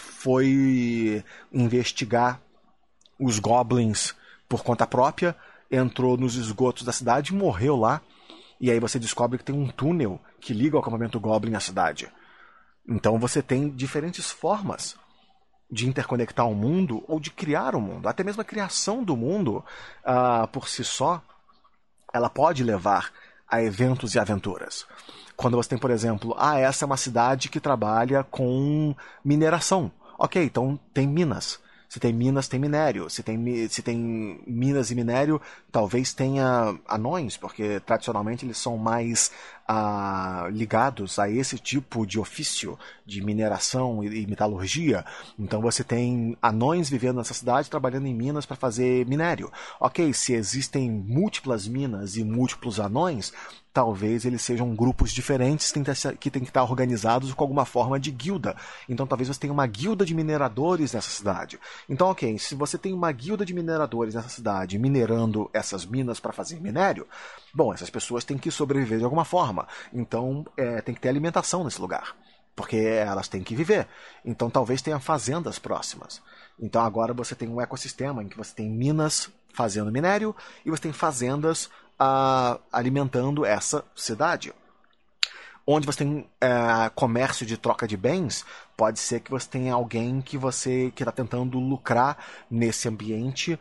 foi investigar os goblins por conta própria, entrou nos esgotos da cidade e morreu lá. E aí você descobre que tem um túnel que liga o acampamento goblin à cidade. Então você tem diferentes formas de interconectar o mundo ou de criar o mundo. Até mesmo a criação do mundo, por si só, ela pode levar a eventos e aventuras. Quando você tem, por exemplo, essa é uma cidade que trabalha com mineração. Ok, então tem minas. Se tem minas, tem minério. Se tem minas e minério, talvez tenha anões, porque tradicionalmente eles são mais ligados a esse tipo de ofício de mineração e metalurgia. Então você tem anões vivendo nessa cidade trabalhando em minas para fazer minério. Ok, se existem múltiplas minas e múltiplos anões, talvez eles sejam grupos diferentes que têm que estar organizados com alguma forma de guilda. Então talvez você tenha uma guilda de mineradores nessa cidade. Então, ok, se você tem uma guilda de mineradores nessa cidade minerando essas minas para fazer minério, bom, essas pessoas têm que sobreviver de alguma forma. Então tem que ter alimentação nesse lugar, porque elas têm que viver. Então talvez tenha fazendas próximas. Então agora você tem um ecossistema em que você tem minas fazendo minério e você tem fazendas alimentando essa cidade. Onde você tem comércio de troca de bens, pode ser que você tenha alguém que está tentando lucrar nesse ambiente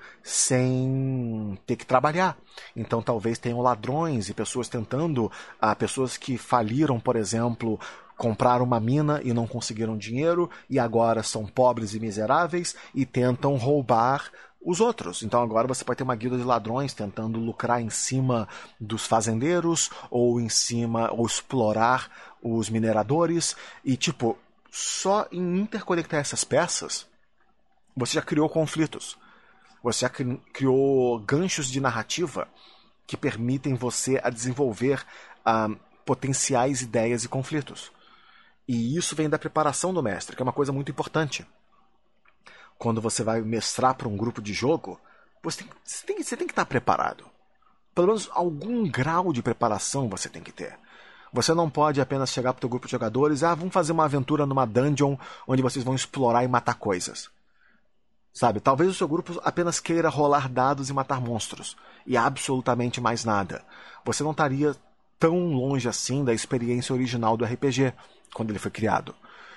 sem ter que trabalhar. Então talvez tenham ladrões e pessoas tentando, pessoas que faliram, por exemplo, compraram uma mina e não conseguiram dinheiro e agora são pobres e miseráveis e tentam roubar os outros. Então agora você pode ter uma guilda de ladrões tentando lucrar em cima dos fazendeiros ou explorar os mineradores e só em interconectar essas peças você já criou conflitos. Você já criou ganchos de narrativa que permitem você a desenvolver potenciais ideias e conflitos. E isso vem da preparação do mestre, que é uma coisa muito importante. Quando você vai mestrar para um grupo de jogo, você tem que estar preparado. Pelo menos algum grau de preparação você tem que ter. Você não pode apenas chegar para o teu grupo de jogadores vamos fazer uma aventura numa dungeon onde vocês vão explorar e matar coisas. Sabe, talvez o seu grupo apenas queira rolar dados e matar monstros. E absolutamente mais nada. Você não estaria tão longe assim da experiência original do RPG, quando ele foi criado.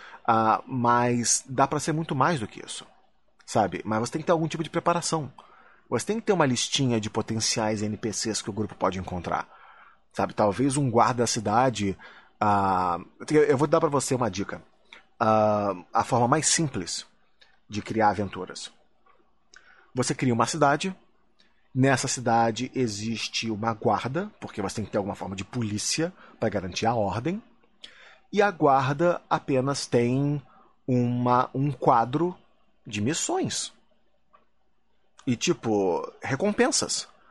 Mas dá para ser muito mais do que isso. Sabe? Mas você tem que ter algum tipo de preparação. Você tem que ter uma listinha de potenciais NPCs que o grupo pode encontrar. Sabe? Talvez um guarda da cidade. Eu vou dar para você uma dica. A forma mais simples de criar aventuras. Você cria uma cidade. Nessa cidade existe uma guarda, porque você tem que ter alguma forma de polícia para garantir a ordem. E a guarda apenas tem um quadro de missões. E recompensas.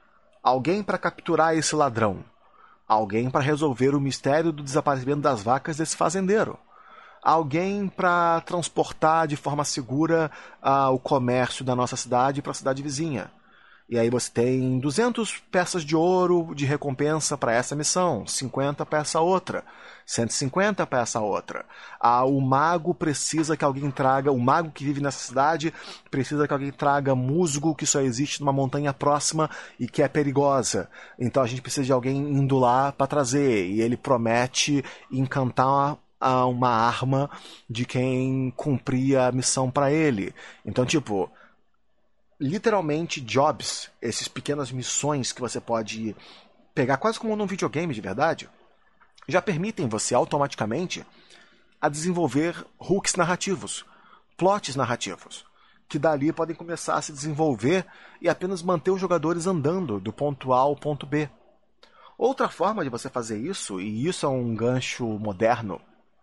alguém para capturar esse ladrão, alguém para resolver o mistério do desaparecimento das vacas desse fazendeiro, alguém para transportar de forma segura o comércio da nossa cidade para a cidade vizinha. E aí você tem 200 peças de ouro de recompensa para essa missão, 50 para essa outra, 150 para essa outra. O mago precisa que alguém traga, o mago que vive nessa cidade precisa que alguém traga musgo que só existe numa montanha próxima e que é perigosa. Então a gente precisa de alguém indo lá para trazer. E ele promete encantar uma arma de quem cumpria a missão para ele. Então, tipo, literalmente jobs, essas pequenas missões que você pode pegar quase como num videogame de verdade, já permitem você automaticamente a desenvolver hooks narrativos, plots narrativos, que dali podem começar a se desenvolver e apenas manter os jogadores andando do ponto A ao ponto B. Outra forma de você fazer isso, e isso é um gancho moderno,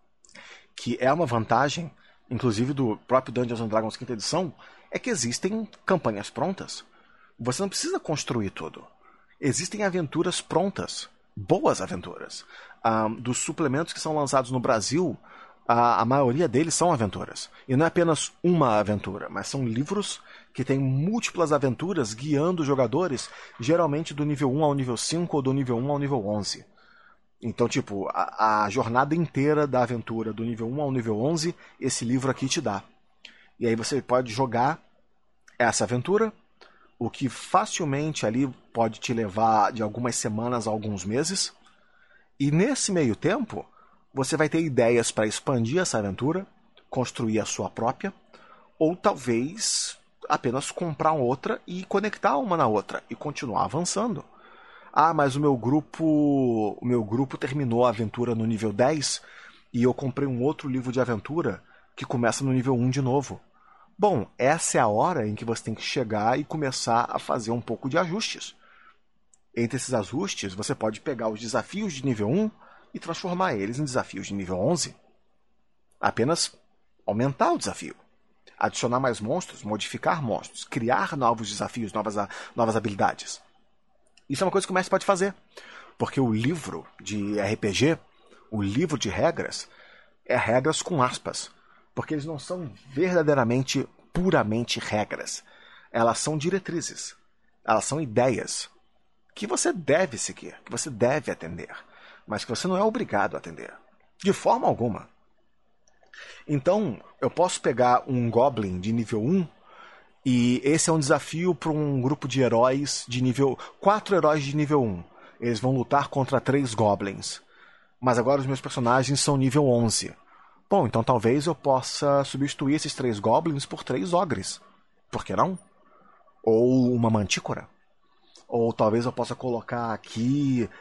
que é uma vantagem, inclusive do próprio Dungeons & Dragons 5ª edição, é que existem campanhas prontas. Você não precisa construir tudo. Existem aventuras prontas, boas aventuras. Dos suplementos que são lançados no Brasil, a maioria deles são aventuras. E não é apenas uma aventura, mas são livros que têm múltiplas aventuras guiando os jogadores, geralmente do nível 1 ao nível 5 ou do nível 1 ao nível 11. Então, tipo, a jornada inteira da aventura do nível 1 ao nível 11, esse livro aqui te dá. E aí você pode jogar essa aventura, o que facilmente ali pode te levar de algumas semanas a alguns meses. E nesse meio tempo, você vai ter ideias para expandir essa aventura, construir a sua própria, ou talvez apenas comprar outra e conectar uma na outra e continuar avançando. Mas o meu grupo terminou a aventura no nível 10 e eu comprei um outro livro de aventura que começa no nível 1 de novo. Bom, essa é a hora em que você tem que chegar e começar a fazer um pouco de ajustes. Entre esses ajustes, você pode pegar os desafios de nível 1 e transformar eles em desafios de nível 11. Apenas aumentar o desafio. Adicionar mais monstros, modificar monstros, criar novos desafios, novas habilidades. Isso é uma coisa que o mestre pode fazer. Porque o livro de RPG, o livro de regras, é regras com aspas. Porque eles não são verdadeiramente, puramente regras. Elas são diretrizes. Elas são ideias que você deve seguir, que você deve atender, mas que você não é obrigado a atender. De forma alguma. Então, eu posso pegar um Goblin de nível 1 e esse é um desafio para um grupo de heróis de nível... 4 heróis de nível 1. Eles vão lutar contra 3 Goblins. Mas agora os meus personagens são nível 11. Bom, então talvez eu possa substituir esses 3 Goblins por 3 Ogres. Por que não? Ou uma Mantícora. Ou talvez eu possa colocar aqui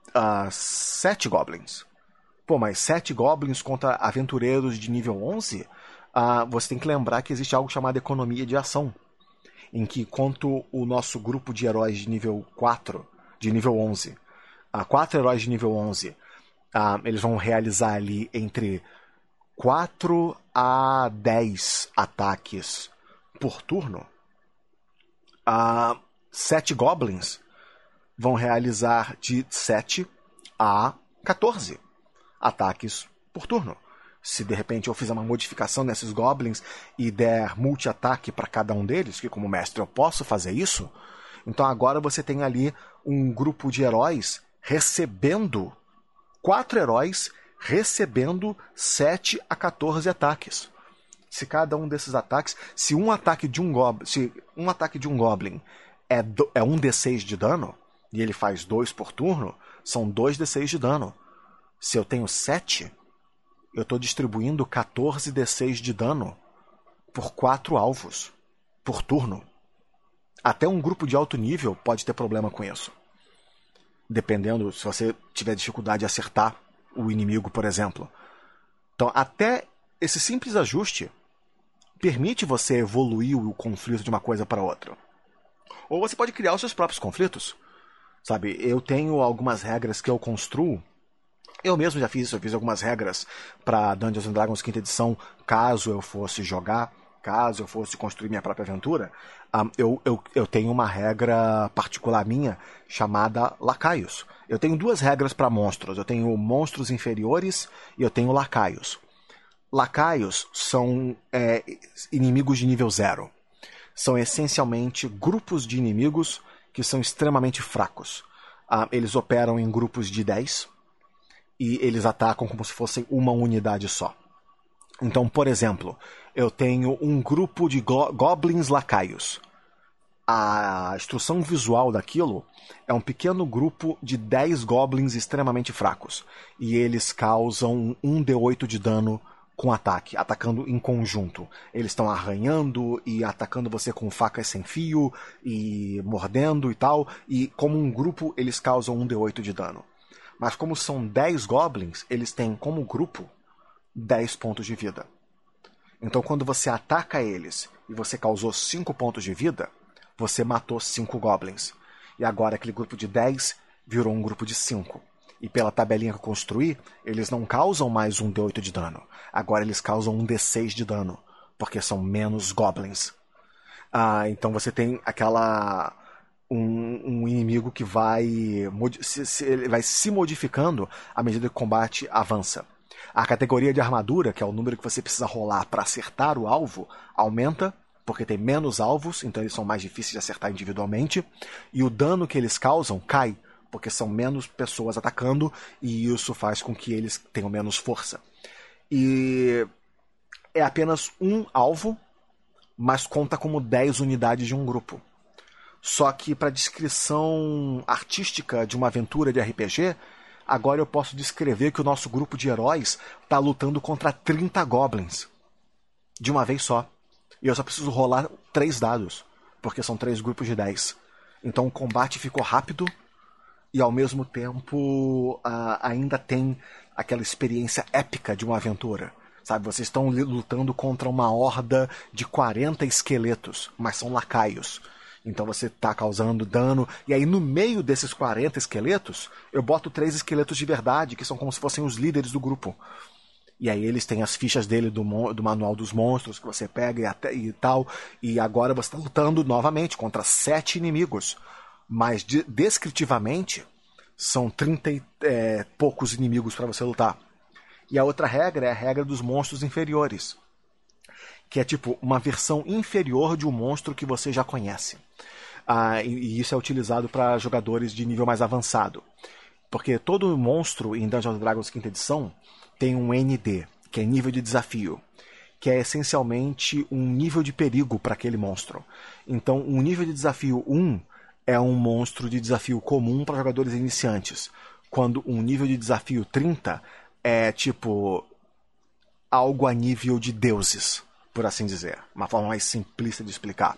7 Goblins. Pô, mas 7 Goblins contra aventureiros de nível 11? Você tem que lembrar que existe algo chamado economia de ação. Em que, enquanto o nosso grupo de heróis de nível 4, de nível 11, 4 heróis de nível 11, eles vão realizar ali entre 4 a 10 ataques por turno. 7 Goblins vão realizar de 7 a 14 ataques por turno. Se de repente eu fizer uma modificação nesses Goblins e der multi-ataque para cada um deles, que como mestre eu posso fazer isso, então agora você tem ali um grupo de heróis recebendo 4 heróis recebendo 7 a 14 ataques. Se cada um desses ataques, se um ataque de um Goblin é 1d6 de dano, e ele faz 2 por turno, são 2d6 de dano. Se eu tenho 7, eu estou distribuindo 14d6 de dano por 4 alvos por turno. Até um grupo de alto nível pode ter problema com isso. Dependendo, se você tiver dificuldade de acertar o inimigo, por exemplo. Então, até esse simples ajuste permite você evoluir o conflito de uma coisa para outra. Ou você pode criar os seus próprios conflitos. Sabe, eu tenho algumas regras que eu construo. Eu mesmo já fiz isso, eu fiz algumas regras para Dungeons & Dragons 5ª edição, caso eu fosse jogar caso eu fosse construir minha própria aventura, eu tenho uma regra particular minha chamada lacaios. Eu tenho duas regras para monstros. Eu tenho monstros inferiores e eu tenho lacaios. Lacaios são inimigos de nível 0. São essencialmente grupos de inimigos que são extremamente fracos. Eles operam em grupos de 10 e eles atacam como se fossem uma unidade só. Então, por exemplo, eu tenho um grupo de goblins lacaios. A instrução visual daquilo é um pequeno grupo de 10 goblins extremamente fracos. E eles causam 1d8 de dano com ataque, atacando em conjunto. Eles estão arranhando e atacando você com facas sem fio e mordendo e tal. E como um grupo, eles causam 1d8 de dano. Mas como são 10 goblins, eles têm como grupo 10 pontos de vida. Então quando você ataca eles e você causou 5 pontos de vida, você matou 5 goblins. E agora aquele grupo de 10 virou um grupo de 5. E pela tabelinha que eu construí, eles não causam mais 1d8 de dano. Agora eles causam 1d6 de dano, porque são menos goblins. Então você tem aquela... Um inimigo que vai se modificando à medida que o combate avança. A categoria de armadura, que é o número que você precisa rolar para acertar o alvo, aumenta, porque tem menos alvos, então eles são mais difíceis de acertar individualmente. E o dano que eles causam cai, porque são menos pessoas atacando, e isso faz com que eles tenham menos força. E é apenas um alvo, mas conta como 10 unidades de um grupo. Só que para descrição artística de uma aventura de RPG, agora eu posso descrever que o nosso grupo de heróis está lutando contra 30 goblins. De uma vez só. E eu só preciso rolar 3 dados, porque são 3 grupos de 10. Então o combate ficou rápido e ao mesmo tempo ainda tem aquela experiência épica de uma aventura. Sabe, vocês estão lutando contra uma horda de 40 esqueletos, mas são lacaios. Então você está causando dano. E aí no meio desses 40 esqueletos, eu boto 3 esqueletos de verdade, que são como se fossem os líderes do grupo. E aí eles têm as fichas dele do manual dos monstros que você pega e tal. E agora você está lutando novamente contra 7 inimigos. Mas descritivamente, são 30 e poucos inimigos para você lutar. E a outra regra é a regra dos monstros inferiores, que é tipo uma versão inferior de um monstro que você já conhece. E isso é utilizado para jogadores de nível mais avançado. Porque todo monstro em Dungeons & Dragons 5ª edição tem um ND, que é nível de desafio, que é essencialmente um nível de perigo para aquele monstro. Então, um nível de desafio 1 é um monstro de desafio comum para jogadores iniciantes, quando um nível de desafio 30 é tipo algo a nível de deuses, por assim dizer. Uma forma mais simplista de explicar.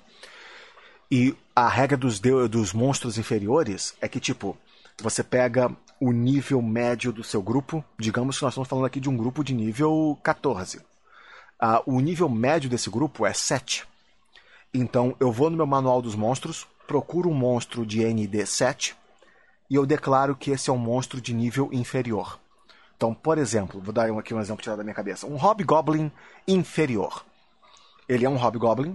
E a regra dos monstros inferiores é que, tipo, você pega o nível médio do seu grupo. Digamos que nós estamos falando aqui de um grupo de nível 14. O nível médio desse grupo é 7. Então, eu vou no meu manual dos monstros, procuro um monstro de ND 7 e eu declaro que esse é um monstro de nível inferior. Então, por exemplo, vou dar aqui um exemplo tirado da minha cabeça. Um Hobgoblin inferior. Ele é um Hobgoblin.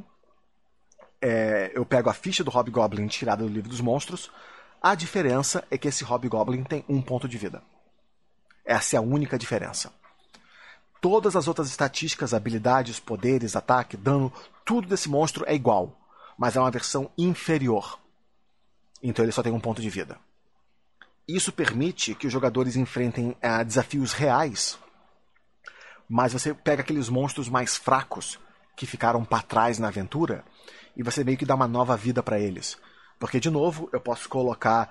Eu pego a ficha do Hobgoblin tirada do livro dos monstros. A diferença é que esse Hobgoblin tem 1 ponto de vida. Essa é a única diferença. Todas as outras estatísticas, habilidades, poderes, ataque, dano, tudo desse monstro é igual. Mas é uma versão inferior. Então ele só tem 1 ponto de vida. Isso permite que os jogadores enfrentem desafios reais. Mas você pega aqueles monstros mais fracos que ficaram para trás na aventura e você meio que dá uma nova vida para eles. Porque, de novo, eu posso colocar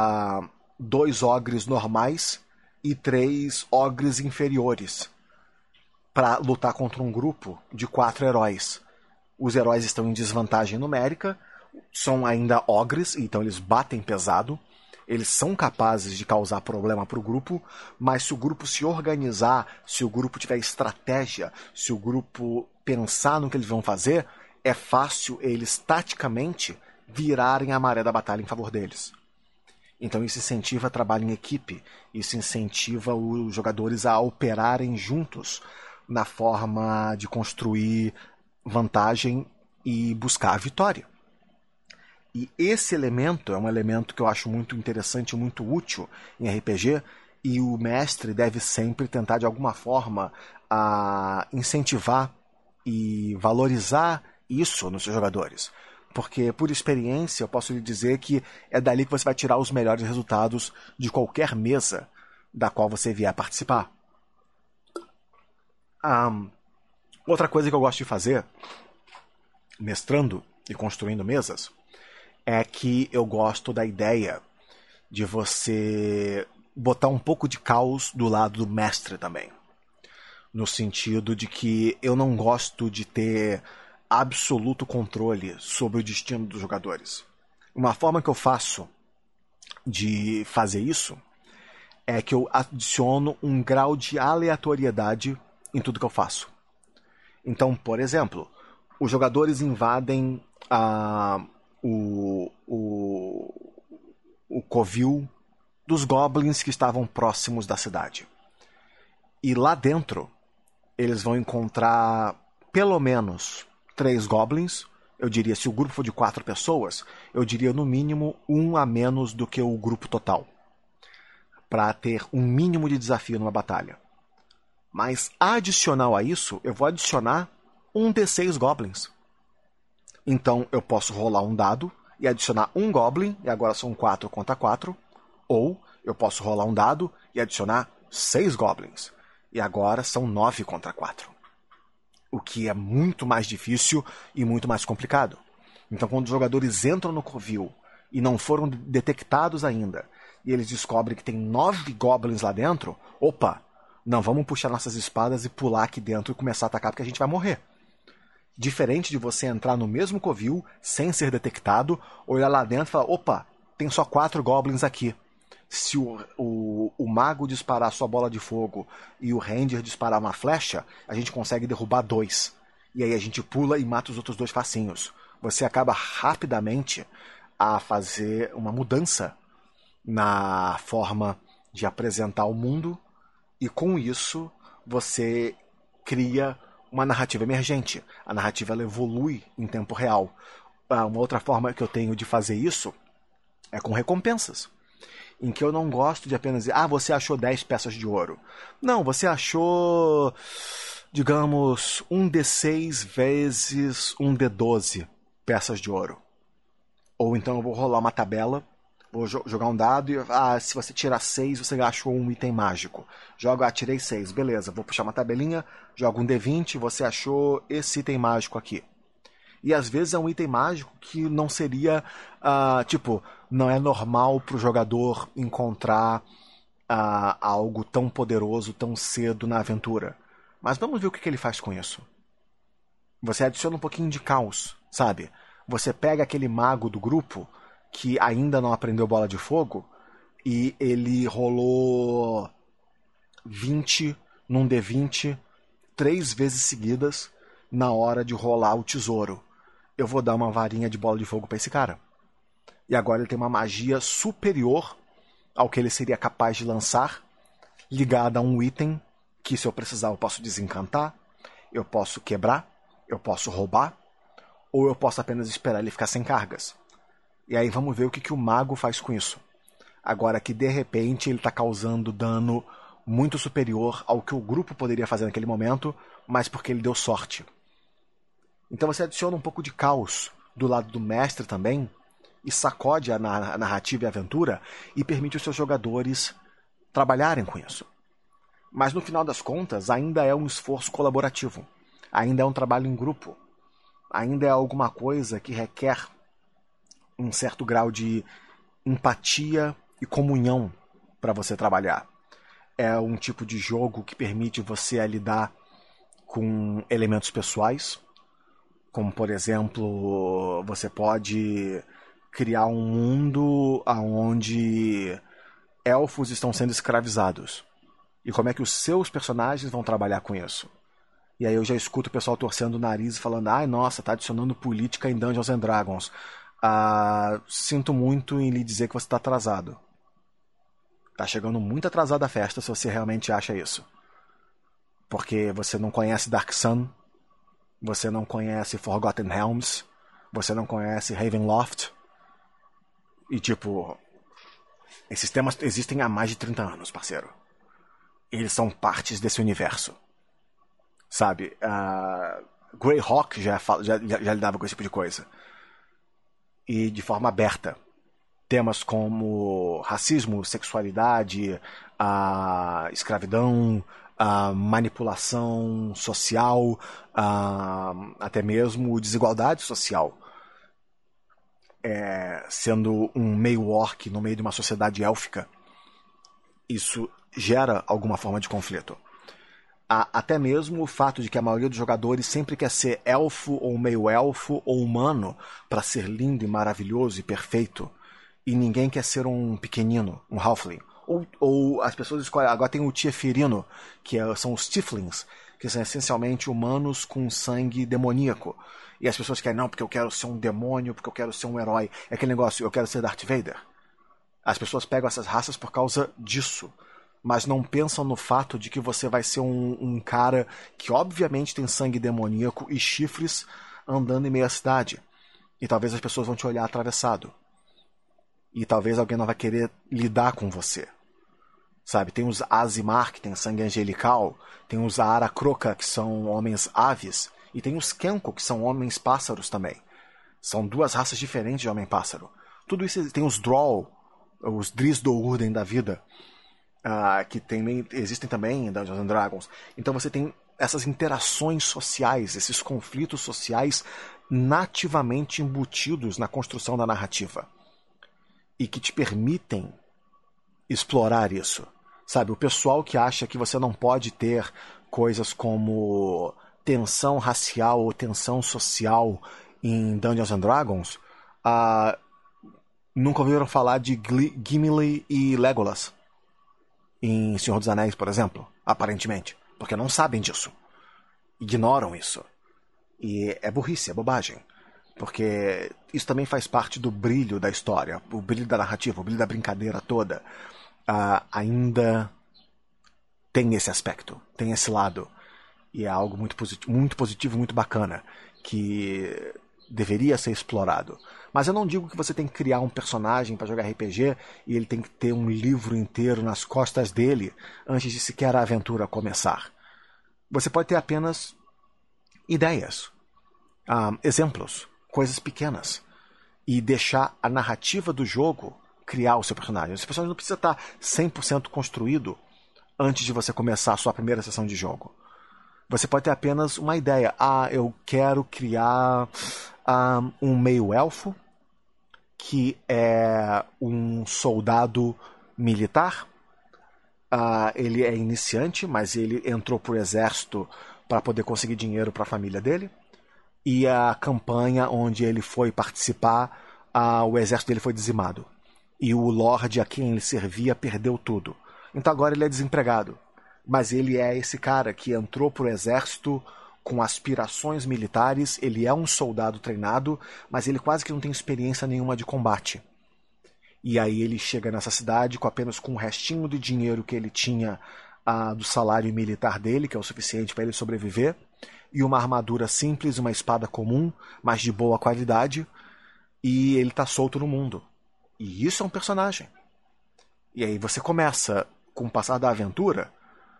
2 ogres normais e 3 ogres inferiores para lutar contra um grupo de 4 heróis. Os heróis estão em desvantagem numérica, são ainda ogres, então eles batem pesado. Eles são capazes de causar problema para o grupo, mas se o grupo se organizar, se o grupo tiver estratégia, se o grupo pensar no que eles vão fazer, é fácil eles taticamente virarem a maré da batalha em favor deles. Então isso incentiva trabalho em equipe, isso incentiva os jogadores a operarem juntos na forma de construir vantagem e buscar a vitória. E esse elemento é um elemento que eu acho muito interessante e muito útil em RPG, e o mestre deve sempre tentar, de alguma forma, incentivar e valorizar isso nos seus jogadores. Porque, por experiência, eu posso lhe dizer que é dali que você vai tirar os melhores resultados de qualquer mesa da qual você vier participar. Outra coisa que eu gosto de fazer, mestrando e construindo mesas, é que eu gosto da ideia de você botar um pouco de caos do lado do mestre também. No sentido de que eu não gosto de ter absoluto controle sobre o destino dos jogadores. Uma forma que eu faço de fazer isso é que eu adiciono um grau de aleatoriedade em tudo que eu faço. Então, por exemplo, os jogadores invadem o covil dos goblins que estavam próximos da cidade. E lá dentro, eles vão encontrar pelo menos 3 goblins. Eu diria, se o grupo for de 4 pessoas, eu diria no mínimo 1 a menos do que o grupo total, para ter um mínimo de desafio numa batalha. Mas adicional a isso, eu vou adicionar um D6 goblins. Então eu posso rolar um dado e adicionar um goblin, e agora são 4 contra 4. Ou eu posso rolar um dado e adicionar 6 goblins, e agora são 9 contra 4. O que é muito mais difícil e muito mais complicado. Então, quando os jogadores entram no covil e não foram detectados ainda, e eles descobrem que tem 9 goblins lá dentro, opa, não vamos puxar nossas espadas e pular aqui dentro e começar a atacar porque a gente vai morrer. Diferente de você entrar no mesmo covil sem ser detectado, olhar lá dentro e falar, opa, tem só 4 goblins aqui. Se o mago disparar sua bola de fogo e o ranger disparar uma flecha, a gente consegue derrubar 2. E aí a gente pula e mata os outros 2 facinhos. Você acaba rapidamente a fazer uma mudança na forma de apresentar o mundo, e com isso você cria uma narrativa emergente. A narrativa ela evolui em tempo real. Uma outra forma que eu tenho de fazer isso é com recompensas, em que eu não gosto de apenas dizer, você achou 10 peças de ouro. Não, você achou, digamos, um D6 vezes um D12 peças de ouro. Ou então eu vou rolar uma tabela, vou jogar um dado e, se você tirar 6, você achou um item mágico. Tirei 6, beleza, vou puxar uma tabelinha, jogo um D20, você achou esse item mágico aqui. E às vezes é um item mágico que não seria, não é normal para o jogador encontrar algo tão poderoso tão cedo na aventura. Mas vamos ver o que ele faz com isso. Você adiciona um pouquinho de caos, sabe? Você pega aquele mago do grupo que ainda não aprendeu bola de fogo e ele rolou 20 num D20 3 vezes seguidas na hora de rolar o tesouro. Eu vou dar uma varinha de bola de fogo para esse cara. E agora ele tem uma magia superior ao que ele seria capaz de lançar, ligada a um item que, se eu precisar, eu posso desencantar, eu posso quebrar, eu posso roubar, ou eu posso apenas esperar ele ficar sem cargas. E aí vamos ver o que o mago faz com isso. Agora que de repente ele está causando dano muito superior ao que o grupo poderia fazer naquele momento, mas porque ele deu sorte. Então você adiciona um pouco de caos do lado do mestre também, e sacode a narrativa e a aventura, e permite os seus jogadores trabalharem com isso. Mas no final das contas, ainda é um esforço colaborativo. Ainda é um trabalho em grupo. Ainda é alguma coisa que requer um certo grau de empatia e comunhão para você trabalhar. É um tipo de jogo que permite você lidar com elementos pessoais, como, por exemplo, você pode criar um mundo onde elfos estão sendo escravizados. E como é que os seus personagens vão trabalhar com isso? E aí eu já escuto o pessoal torcendo o nariz e falando, nossa, tá adicionando política em Dungeons and Dragons. Sinto muito em lhe dizer que você está atrasado. Tá chegando muito atrasada a festa se você realmente acha isso. Porque você não conhece Dark Sun, você não conhece Forgotten Realms, você não conhece Ravenloft. E tipo, esses temas existem há mais de 30 anos, parceiro. Eles são partes desse universo. Sabe? Greyhawk já lidava com esse tipo de coisa. E de forma aberta. Temas como racismo, sexualidade, escravidão, manipulação social, até mesmo desigualdade social. Sendo um meio-orc no meio de uma sociedade élfica, isso gera alguma forma de conflito. Até mesmo o fato de que a maioria dos jogadores sempre quer ser elfo ou meio-elfo ou humano para ser lindo e maravilhoso e perfeito, e ninguém quer ser um pequenino, um halfling. Ou as pessoas escolhem. Agora tem o Tieferino, que são os Tieflings, que são essencialmente humanos com sangue demoníaco. E as pessoas querem, não, porque eu quero ser um demônio, porque eu quero ser um herói. É aquele negócio, eu quero ser Darth Vader. As pessoas pegam essas raças por causa disso. Mas não pensam no fato de que você vai ser um cara que obviamente tem sangue demoníaco e chifres andando em meio à cidade. E talvez as pessoas vão te olhar atravessado. E talvez alguém não vai querer lidar com você. Sabe, tem os Azimar, que tem sangue angelical. Tem os Aarakocra, que são homens aves. E tem os Kenko, que são homens pássaros também. São duas raças diferentes de homem-pássaro. Tudo isso tem os Droll, os Drizzt Do'Urden da vida, que existem também em Dungeons and Dragons. Então você tem essas interações sociais, esses conflitos sociais nativamente embutidos na construção da narrativa. E que te permitem explorar isso. Sabe, o pessoal que acha que você não pode ter coisas como tensão racial ou tensão social em Dungeons and Dragons, nunca ouviram falar de Gimli e Legolas em Senhor dos Anéis, por exemplo, aparentemente, porque não sabem disso. Ignoram isso. E é burrice, é bobagem. Porque isso também faz parte do brilho da história, o brilho da narrativa, o brilho da brincadeira toda. Ainda tem esse aspecto, tem esse lado. E é algo muito positivo, muito bacana, que deveria ser explorado. Mas eu não digo que você tem que criar um personagem para jogar RPG e ele tem que ter um livro inteiro nas costas dele antes de sequer a aventura começar. Você pode ter apenas ideias, exemplos, coisas pequenas, e deixar a narrativa do jogo criar o seu personagem. Esse personagem não precisa estar 100% construído antes de você começar a sua primeira sessão de jogo. Você pode ter apenas uma ideia. Eu quero criar um meio-elfo que é um soldado militar. Ele é iniciante, mas ele entrou pro exército para poder conseguir dinheiro para a família dele. E a campanha onde ele foi participar, o exército dele foi dizimado. E o lorde a quem ele servia perdeu tudo. Então agora ele é desempregado. Mas ele é esse cara que entrou pro exército com aspirações militares, ele é um soldado treinado, mas ele quase que não tem experiência nenhuma de combate. E aí ele chega nessa cidade apenas com o restinho de dinheiro que ele tinha do salário militar dele, que é o suficiente para ele sobreviver, e uma armadura simples, uma espada comum, mas de boa qualidade, e ele tá solto no mundo. E isso é um personagem. E aí você começa, com o passar da aventura,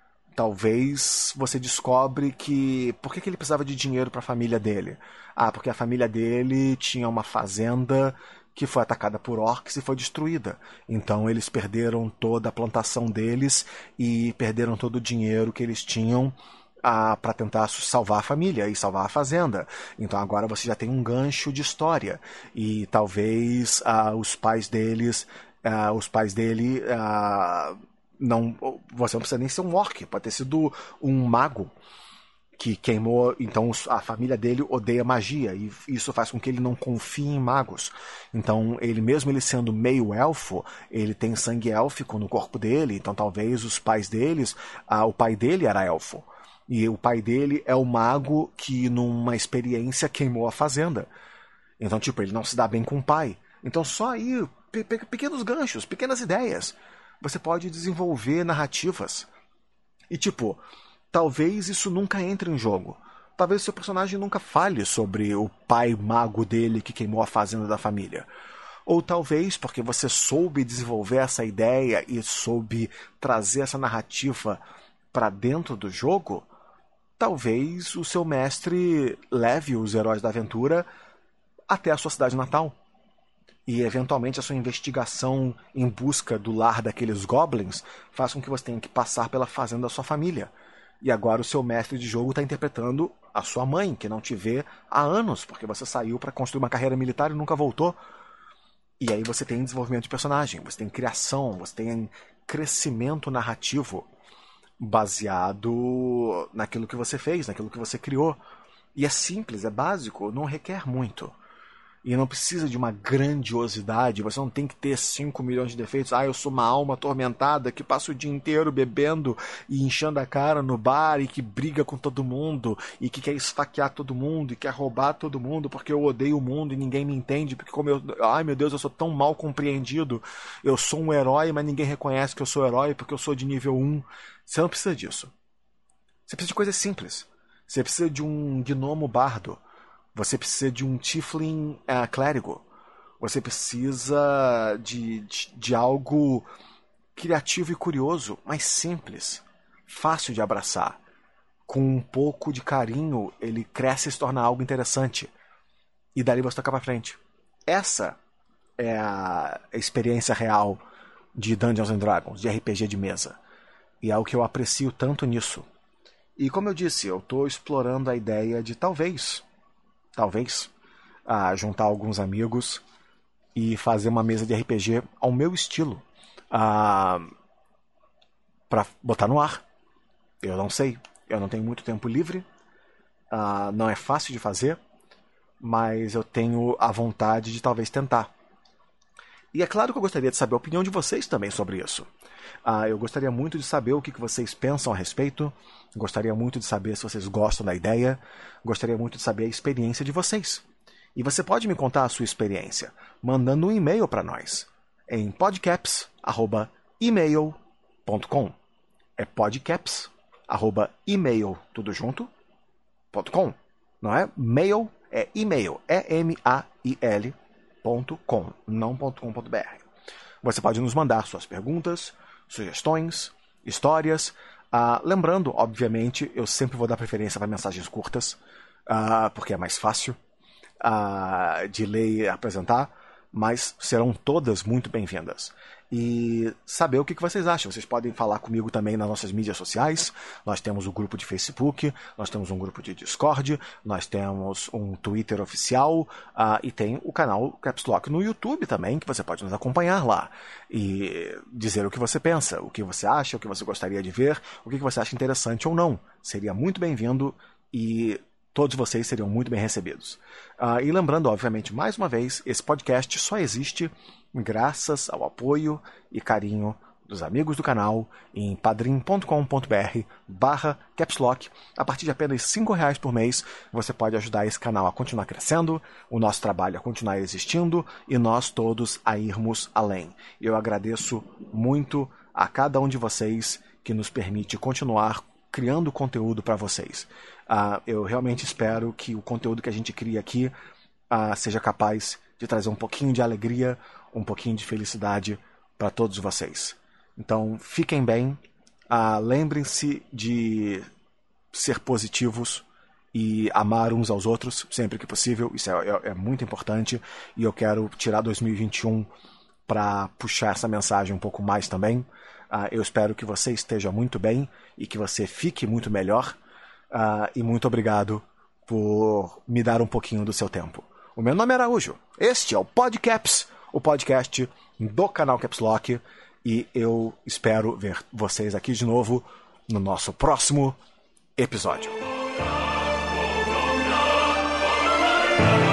talvez você descobre que... Por que ele precisava de dinheiro para a família dele? Porque a família dele tinha uma fazenda que foi atacada por orcs e foi destruída. Então eles perderam toda a plantação deles e perderam todo o dinheiro que eles tinham para tentar salvar a família e salvar a fazenda. Então agora você já tem um gancho de história. E talvez os pais dele... Não, você não precisa nem ser um orc, pode ter sido um mago que queimou. Então a família dele odeia magia e isso faz com que ele não confie em magos. Então mesmo ele sendo meio elfo, ele tem sangue élfico no corpo dele. Então talvez os pais deles, o pai dele era elfo e o pai dele é o mago que numa experiência queimou a fazenda. Então tipo, ele não se dá bem com o pai. Então só aí pequenos ganchos, pequenas ideias, você pode desenvolver narrativas. E tipo, talvez isso nunca entre em jogo. talvez o seu personagem nunca fale sobre o pai mago dele que queimou a fazenda da família. Ou talvez porque você soube desenvolver essa ideia e soube trazer essa narrativa para dentro do jogo, talvez o seu mestre leve os heróis da aventura até a sua cidade natal. E eventualmente a sua investigação em busca do lar daqueles goblins faz com que você tenha que passar pela fazenda da sua família. E agora o seu mestre de jogo está interpretando a sua mãe, que não te vê há anos, porque você saiu para construir uma carreira militar e nunca voltou. E aí você tem desenvolvimento de personagem, você tem criação, você tem crescimento narrativo baseado naquilo que você fez, naquilo que você criou. E é simples, é básico, não requer muito. E não precisa de uma grandiosidade, você não tem que ter 5 milhões de defeitos. Eu sou uma alma atormentada que passa o dia inteiro bebendo e inchando a cara no bar e que briga com todo mundo e que quer esfaquear todo mundo e quer roubar todo mundo porque eu odeio o mundo e ninguém me entende, porque ai meu Deus, eu sou tão mal compreendido, eu sou um herói, mas ninguém reconhece que eu sou herói porque eu sou de nível 1. Você não precisa disso. Você precisa de coisas simples. Você precisa de um gnomo bardo. Você precisa de um tiefling clérigo. Você precisa de algo criativo e curioso, mas simples, fácil de abraçar. Com um pouco de carinho, ele cresce e se torna algo interessante. E dali você toca pra frente. Essa é a experiência real de Dungeons & Dragons, de RPG de mesa. E é o que eu aprecio tanto nisso. E como eu disse, eu estou explorando a ideia de talvez, juntar alguns amigos e fazer uma mesa de RPG ao meu estilo, para botar no ar. Eu não sei, eu não tenho muito tempo livre, não é fácil de fazer, mas eu tenho a vontade de talvez tentar. E é claro que eu gostaria de saber a opinião de vocês também sobre isso. Eu gostaria muito de saber o que vocês pensam a respeito. Gostaria muito de saber se vocês gostam da ideia. Gostaria muito de saber a experiência de vocês. E você pode me contar a sua experiência mandando um e-mail para nós em podcaps@email.com. É podcaps@email, tudo junto, .com. Não é mail, é e-mail, email.com, não .com.br. Você pode nos mandar suas perguntas, sugestões, histórias. Lembrando, obviamente, eu sempre vou dar preferência para mensagens curtas, porque é mais fácil de ler e apresentar, mas serão todas muito bem-vindas. E saber o que vocês acham. Vocês podem falar comigo também nas nossas mídias sociais. Nós temos o grupo de Facebook, nós temos um grupo de Discord, nós temos um Twitter oficial, e tem o canal Caps Lock no YouTube também, que você pode nos acompanhar lá e dizer o que você pensa, o que você acha, o que você gostaria de ver, o que você acha interessante ou não. Seria muito bem-vindo e todos vocês seriam muito bem recebidos. E lembrando, obviamente, mais uma vez, esse podcast só existe graças ao apoio e carinho dos amigos do canal em padrim.com.br/capslock. A partir de apenas R$5 por mês, você pode ajudar esse canal a continuar crescendo, o nosso trabalho a continuar existindo e nós todos a irmos além. Eu agradeço muito a cada um de vocês que nos permite continuar criando conteúdo para vocês. Eu realmente espero que o conteúdo que a gente cria aqui seja capaz de trazer um pouquinho de alegria, um pouquinho de felicidade para todos vocês. Então, fiquem bem, lembrem-se de ser positivos e amar uns aos outros sempre que possível. Isso é muito importante e eu quero tirar 2021 para puxar essa mensagem um pouco mais também. Eu espero que você esteja muito bem e que você fique muito melhor. E muito obrigado por me dar um pouquinho do seu tempo. O meu nome é Araújo. Este é o Podcaps, o podcast do canal Caps Lock. E eu espero ver vocês aqui de novo no nosso próximo episódio.